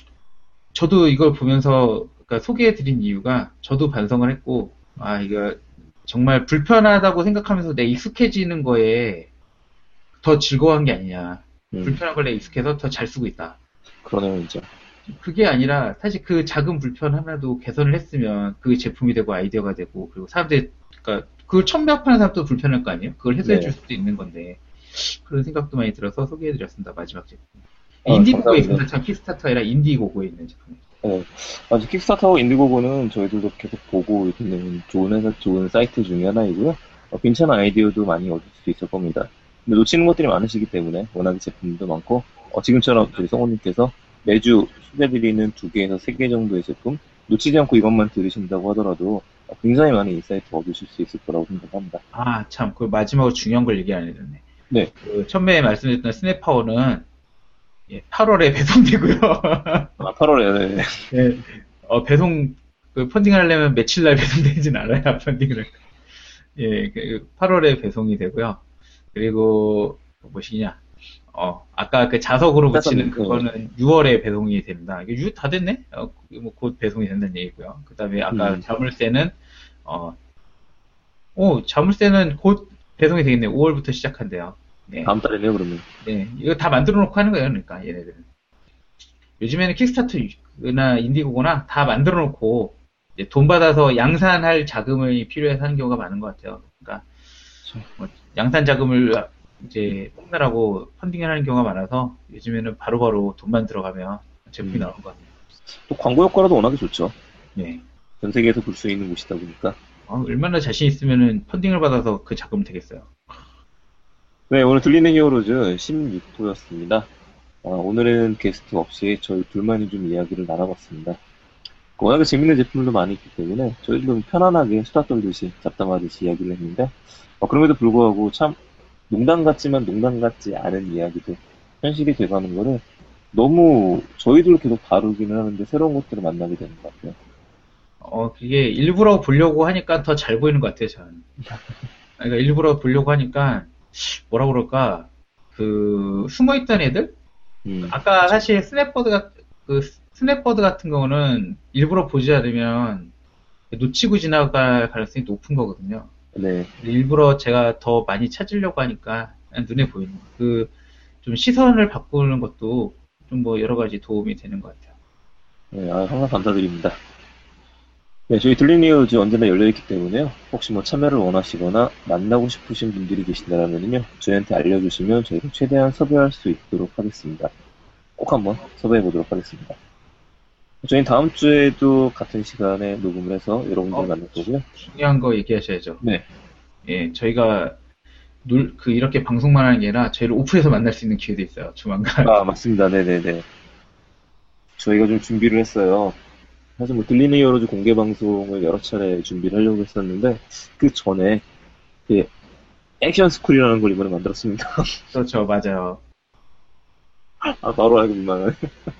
저도 이걸 보면서 그러니까 소개해드린 이유가 저도 반성을 했고 아 이거 정말 불편하다고 생각하면서 내 익숙해지는 거에 더 즐거워한 게 아니냐.
음.
불편한 걸 내 익숙해서 더 잘 쓰고 있다.
그러네요, 진짜.
그게 아니라 사실 그 작은 불편 하나도 개선을 했으면 그게 제품이 되고 아이디어가 되고 그리고 사람들 그러니까 그걸 처음 배워하는 사람도 불편할 거 아니에요? 그걸 해소해 줄
네.
수도 있는 건데 그런 생각도 많이 들어서 소개해드렸습니다. 마지막 제품.
아,
인디고고에
감사합니다.
있습니다. 참 킥스타터 아니라 인디고고에 있는 제품이에요.
네. 아주 킥스타터하고 인디고고는 저희들도 계속 보고 있는 좋은 회사, 좋은 사이트 중에 하나이고요. 어, 괜찮은 아이디어도 많이 얻을 수 있을 겁니다. 근데 놓치는 것들이 많으시기 때문에 워낙에 제품도 많고, 어, 지금처럼 우리 성우님께서 매주 소개드리는 두 개에서 세 개 정도의 제품, 놓치지 않고 이것만 들으신다고 하더라도 어, 굉장히 많은 인사이트 얻으실 수 있을 거라고 생각합니다.
아, 참, 그 마지막으로 중요한 걸 얘기 안 해줬네.
네.
그 처음에 말씀드렸던 스냅파워는 팔월에 배송되고요.
아, 팔월에, 네.
예, 어, 배송, 그 펀딩을 하려면 며칠 날 배송되진 않아야 펀딩을. 예, 그 팔월에 배송이 되고요. 그리고 무엇이냐? 어, 아까 그 자석으로 붙이는
네.
그거는 유월에 배송이 됩니다. 이게 유, 다 됐네? 어, 뭐곧 배송이 된다는 얘기고요. 그 다음에 아까
음,
자물쇠는, 어, 오, 자물쇠는 곧 배송이 되겠네. 오월부터 시작한대요. 네.
다음 달에네요, 그러면.
네. 이거 다 만들어 놓고 하는 거예요. 그러니까, 얘네들은. 요즘에는 킥스타터나 인디고고나 다 만들어 놓고, 이제 돈 받아서 양산할 자금이 필요해서 하는 경우가 많은 것 같아요. 그러니까, 뭐 양산 자금을 이제 뽑느라고 펀딩을 하는 경우가 많아서 요즘에는 바로바로 돈만 들어가면 제품이
음,
나오는 것 같아요.
또 광고 효과라도 워낙에 좋죠.
네.
전 세계에서 볼 수 있는 곳이다 보니까.
어, 얼마나 자신 있으면은 펀딩을 받아서 그 자금 되겠어요.
네, 오늘 들리는 히어로즈 십육 호였습니다. 오늘은 게스트 없이 저희 둘만이 좀 이야기를 나눠봤습니다. 워낙에 재밌는 제품들도 많이 있기 때문에 저희도 편안하게 수다 떨듯이 잡담하듯이 이야기를 했는데 어, 그럼에도 불구하고 참 농담 같지만 농담 같지 않은 이야기도 현실이 돼가는 거를 너무 저희도 계속 다루기는 하는데 새로운 것들을 만나게 되는 것 같아요.
어, 그게 일부러 보려고 하니까 더 잘 보이는 것 같아요, 저는. 그러니까 일부러 보려고 하니까, 뭐라 그럴까, 그, 숨어있던 애들?
음,
아까
그쵸.
사실 스냅버드가, 그, 스냅버드 같은 경우는 일부러 보지 않으면 놓치고 지나갈 가능성이 높은 거거든요.
네.
일부러 제가 더 많이 찾으려고 하니까 눈에 보이는 거. 그, 좀 시선을 바꾸는 것도 좀 뭐 여러 가지 도움이 되는 것 같아요.
네, 아, 항상 감사드립니다. 네, 저희 들리니어즈 언제나 열려있기 때문에요. 혹시 뭐 참여를 원하시거나 만나고 싶으신 분들이 계신다면요. 저희한테 알려주시면 저희가 최대한 섭외할 수 있도록 하겠습니다. 꼭 한번 섭외해 보도록 하겠습니다. 저희는 다음 주에도 같은 시간에 녹음을 해서 여러분들
어,
만날 거고요.
중요한 거 얘기하셔야죠.
네.
예, 저희가 놀, 그, 이렇게 방송만 하는 게 아니라 저희를 오프에서 만날 수 있는 기회도 있어요, 조만간.
아, 맞습니다. 네네네. 저희가 좀 준비를 했어요. 사실 뭐 들리는 여러주 공개 방송을 여러 차례 준비를 하려고 했었는데 그 전에 그 액션 스쿨이라는 걸 이번에 만들었습니다.
그렇죠, 맞아요.
아, 바로 알고 민망하네.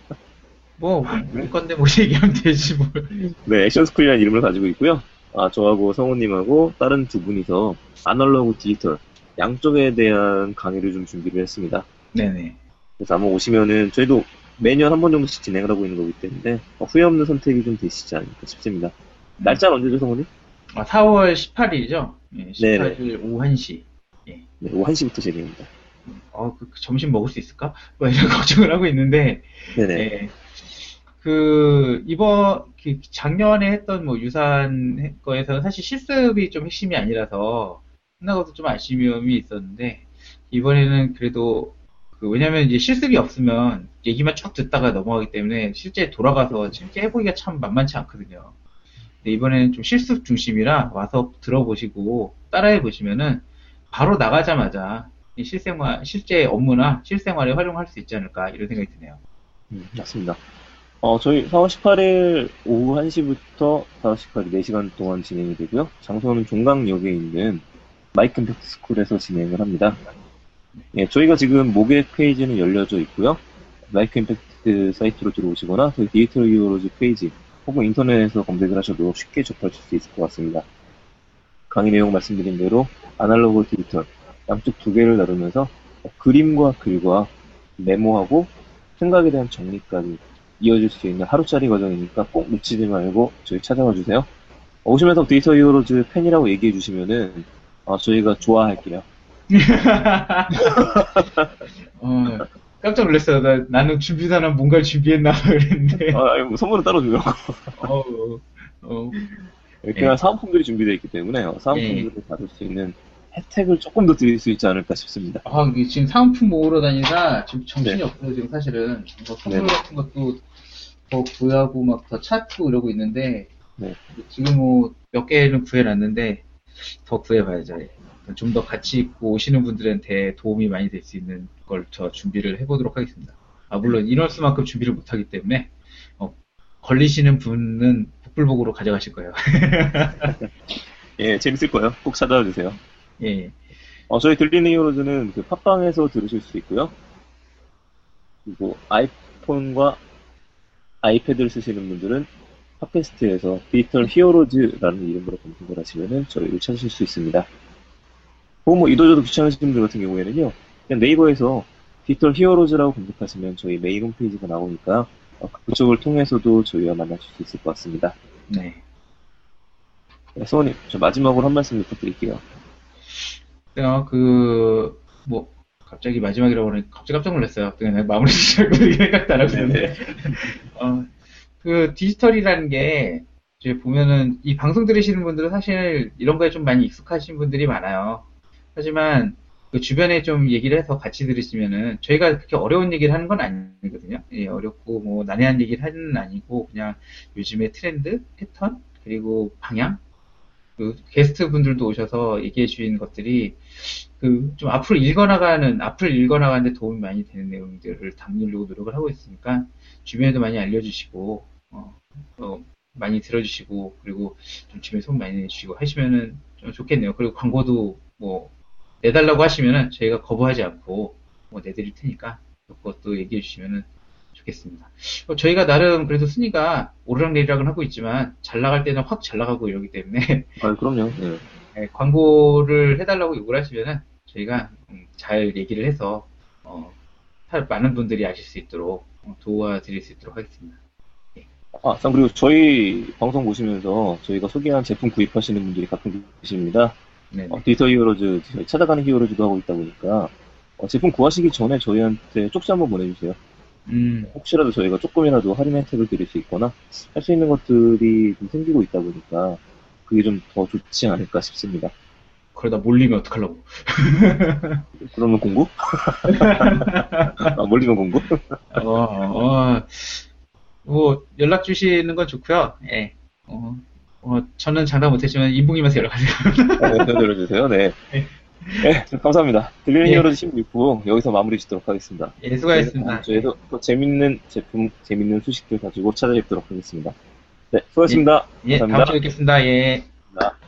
뭐, 우리 건데 뭐 얘기하면 되지, 뭘.
네, 액션 스쿨이라는 이름을 가지고 있고요. 아, 저하고 성우님하고 다른 두 분이서 아날로그 디지털 양쪽에 대한 강의를 좀 준비를 했습니다.
네네.
그래서 아마 오시면은 저희도 매년 한 번 정도씩 진행을 하고 있는 거기 때문에 어, 후회 없는 선택이 좀 되시지 않을까 싶습니다.
음.
날짜는 언제죠, 성우님?
아, 사월 십팔일이죠? 예,
네네.
십팔일 오후 한 시. 예.
네, 오후 한 시부터 진행입니다.
어, 그, 그 점심 먹을 수 있을까? 뭐 이런 걱정을 하고 있는데,
네네.
예. 그, 이번, 그 작년에 했던 뭐 유사한 거에서는 사실 실습이 좀 핵심이 아니라서 끝나고도 좀 아쉬움이 있었는데, 이번에는 그래도, 그, 왜냐면 이제 실습이 없으면 얘기만 쭉 듣다가 넘어가기 때문에 실제 돌아가서 실제 해보기가 참 만만치 않거든요. 근데 이번에는 좀 실습 중심이라 와서 들어보시고 따라해 보시면은 바로 나가자마자 이 실생활, 실제 업무나 실생활에 활용할 수 있지 않을까 이런 생각이 드네요.
음, 맞습니다. 어, 저희 사월 십팔일 오후 한 시부터 다섯 시까지 네 시간 동안 진행이 되고요. 장소는 종강역에 있는 마이크 임팩트 스쿨에서 진행을 합니다. 예, 저희가 지금 모객 페이지는 열려져 있고요. 마이크 임팩트 사이트로 들어오시거나 저희 디지털 히어로즈 페이지 혹은 인터넷에서 검색을 하셔도 쉽게 접하실 수 있을 것 같습니다. 강의 내용 말씀드린 대로 아날로그 디지털 양쪽 두 개를 다루면서 그림과 글과 메모하고 생각에 대한 정리까지 이어질 수 있는 하루짜리 과정이니까 꼭 놓치지 말고 저희 찾아와 주세요. 오시면서 디지털 히어로즈 팬이라고 얘기해 주시면은 아, 저희가 좋아할게요.
어, 깜짝 놀랐어요. 나, 나는 준비사는 뭔가를 준비했나 그랬는데.
아, 아니, 뭐 선물은 따로 주려고.
어, 어,
그냥
예,
사은품들이 준비되어 있기 때문에
예.
사은품들을 받을 수 있는 혜택을 조금 더 드릴 수 있지 않을까 싶습니다.
아, 이게 지금 사은품 모으러 다니라 지금 정신이
네,
없어요. 지금 사실은 뭐 선물
네네,
같은 것도 더 구하고 막 더 찾고 이러고 있는데
네.
지금 뭐 몇 개는 구해놨는데 더 구해봐야죠. 좀 더 가치 있고 오시는 분들한테 도움이 많이 될 수 있는 걸 저 준비를 해보도록 하겠습니다. 아, 물론 인원수만큼 준비를 못하기 때문에 어, 걸리시는 분은 복불복으로 가져가실 거예요.
예, 재밌을 거예요. 꼭 찾아와 주세요.
예,
어, 저희 들리는 히어로즈는 그 팟빵에서 들으실 수 있고요. 그리고 아이폰과 아이패드를 쓰시는 분들은 팟캐스트에서 디지털 히어로즈라는 이름으로 검색을 하시면은 저희를 찾으실 수 있습니다. 혹은 뭐 이도저도 귀찮으신 분들 같은 경우에는요, 그냥 네이버에서 디지털 히어로즈라고 검색하시면 저희 메인 홈페이지가 나오니까 어, 그쪽을 통해서도 저희와 만나실 수 있을 것 같습니다.
네.
네, 소원님, 저 마지막으로 한 말씀 부탁드릴게요.
어, 그, 뭐, 갑자기 마지막이라고 그러니 갑자기 깜짝 놀랐어요. 그냥 마무리 짓자고 생각도 안 하고 있는데.
네네.
어, 그 디지털이라는 게 이제 보면은 이 방송 들으시는 분들은 사실 이런 거에 좀 많이 익숙하신 분들이 많아요. 하지만 그 주변에 좀 얘기를 해서 같이 들으시면은 저희가 그렇게 어려운 얘기를 하는 건 아니거든요. 예, 어렵고 뭐 난해한 얘기를 하는 건 아니고 그냥 요즘의 트렌드, 패턴, 그리고 방향, 그 게스트 분들도 오셔서 얘기해 주신 것들이 그 좀 앞으로 읽어나가는 앞을 읽어나가는데 도움이 많이 되는 내용들을 담으려고 노력을 하고 있으니까 주변에도 많이 알려주시고 어, 어, 많이 들어주시고, 그리고 좀 주변에 소문 많이 내주시고 하시면은 좀 좋겠네요. 그리고 광고도 뭐, 내달라고 하시면은 저희가 거부하지 않고, 뭐, 내드릴 테니까, 그것도 얘기해 주시면은 좋겠습니다. 어, 저희가 나름 그래도 순위가 오르락내리락은 하고 있지만, 잘 나갈 때는 확 잘 나가고 이러기 때문에,
아, 그럼요. 네.
네, 광고를 해달라고 요구를 하시면은, 저희가 음, 잘 얘기를 해서, 어, 많은 분들이 아실 수 있도록 어, 도와드릴 수 있도록 하겠습니다. 예.
아, 참, 그리고 저희 방송 보시면서 저희가 소개한 제품 구입하시는 분들이 가끔 계십니다. 어,
네네.
디지털 히어로즈, 저희 찾아가는 히어로즈도 하고 있다 보니까, 어, 제품 구하시기 전에 저희한테 쪽지 한번 보내주세요.
음,
혹시라도 저희가 조금이라도 할인 혜택을 드릴 수 있거나, 할 수 있는 것들이 좀 생기고 있다 보니까, 그게 좀 더 좋지 않을까 싶습니다.
그러다 몰리면 어떡하려고.
그러면 공구? 아, 몰리면 공구?
어, 어, 뭐, 연락 주시는 건 좋고요. 예. 어, 어, 저는 장담 못했지만, 인봉님한테 연락하세요.
네, 들어주세요. 네.
예,
네, 감사합니다. 들리는
예,
히어로즈 십육 부 여기서 마무리 짓도록 하겠습니다.
예,
저희는 다음
수고하셨습니다. 예,
주에도 또 재밌는 제품, 재밌는 소식들 가지고 찾아뵙도록 하겠습니다. 네,
예,
수고하셨습니다.
예, 다음 주에
감사합니다.
뵙겠습니다. 예.
감사합니다.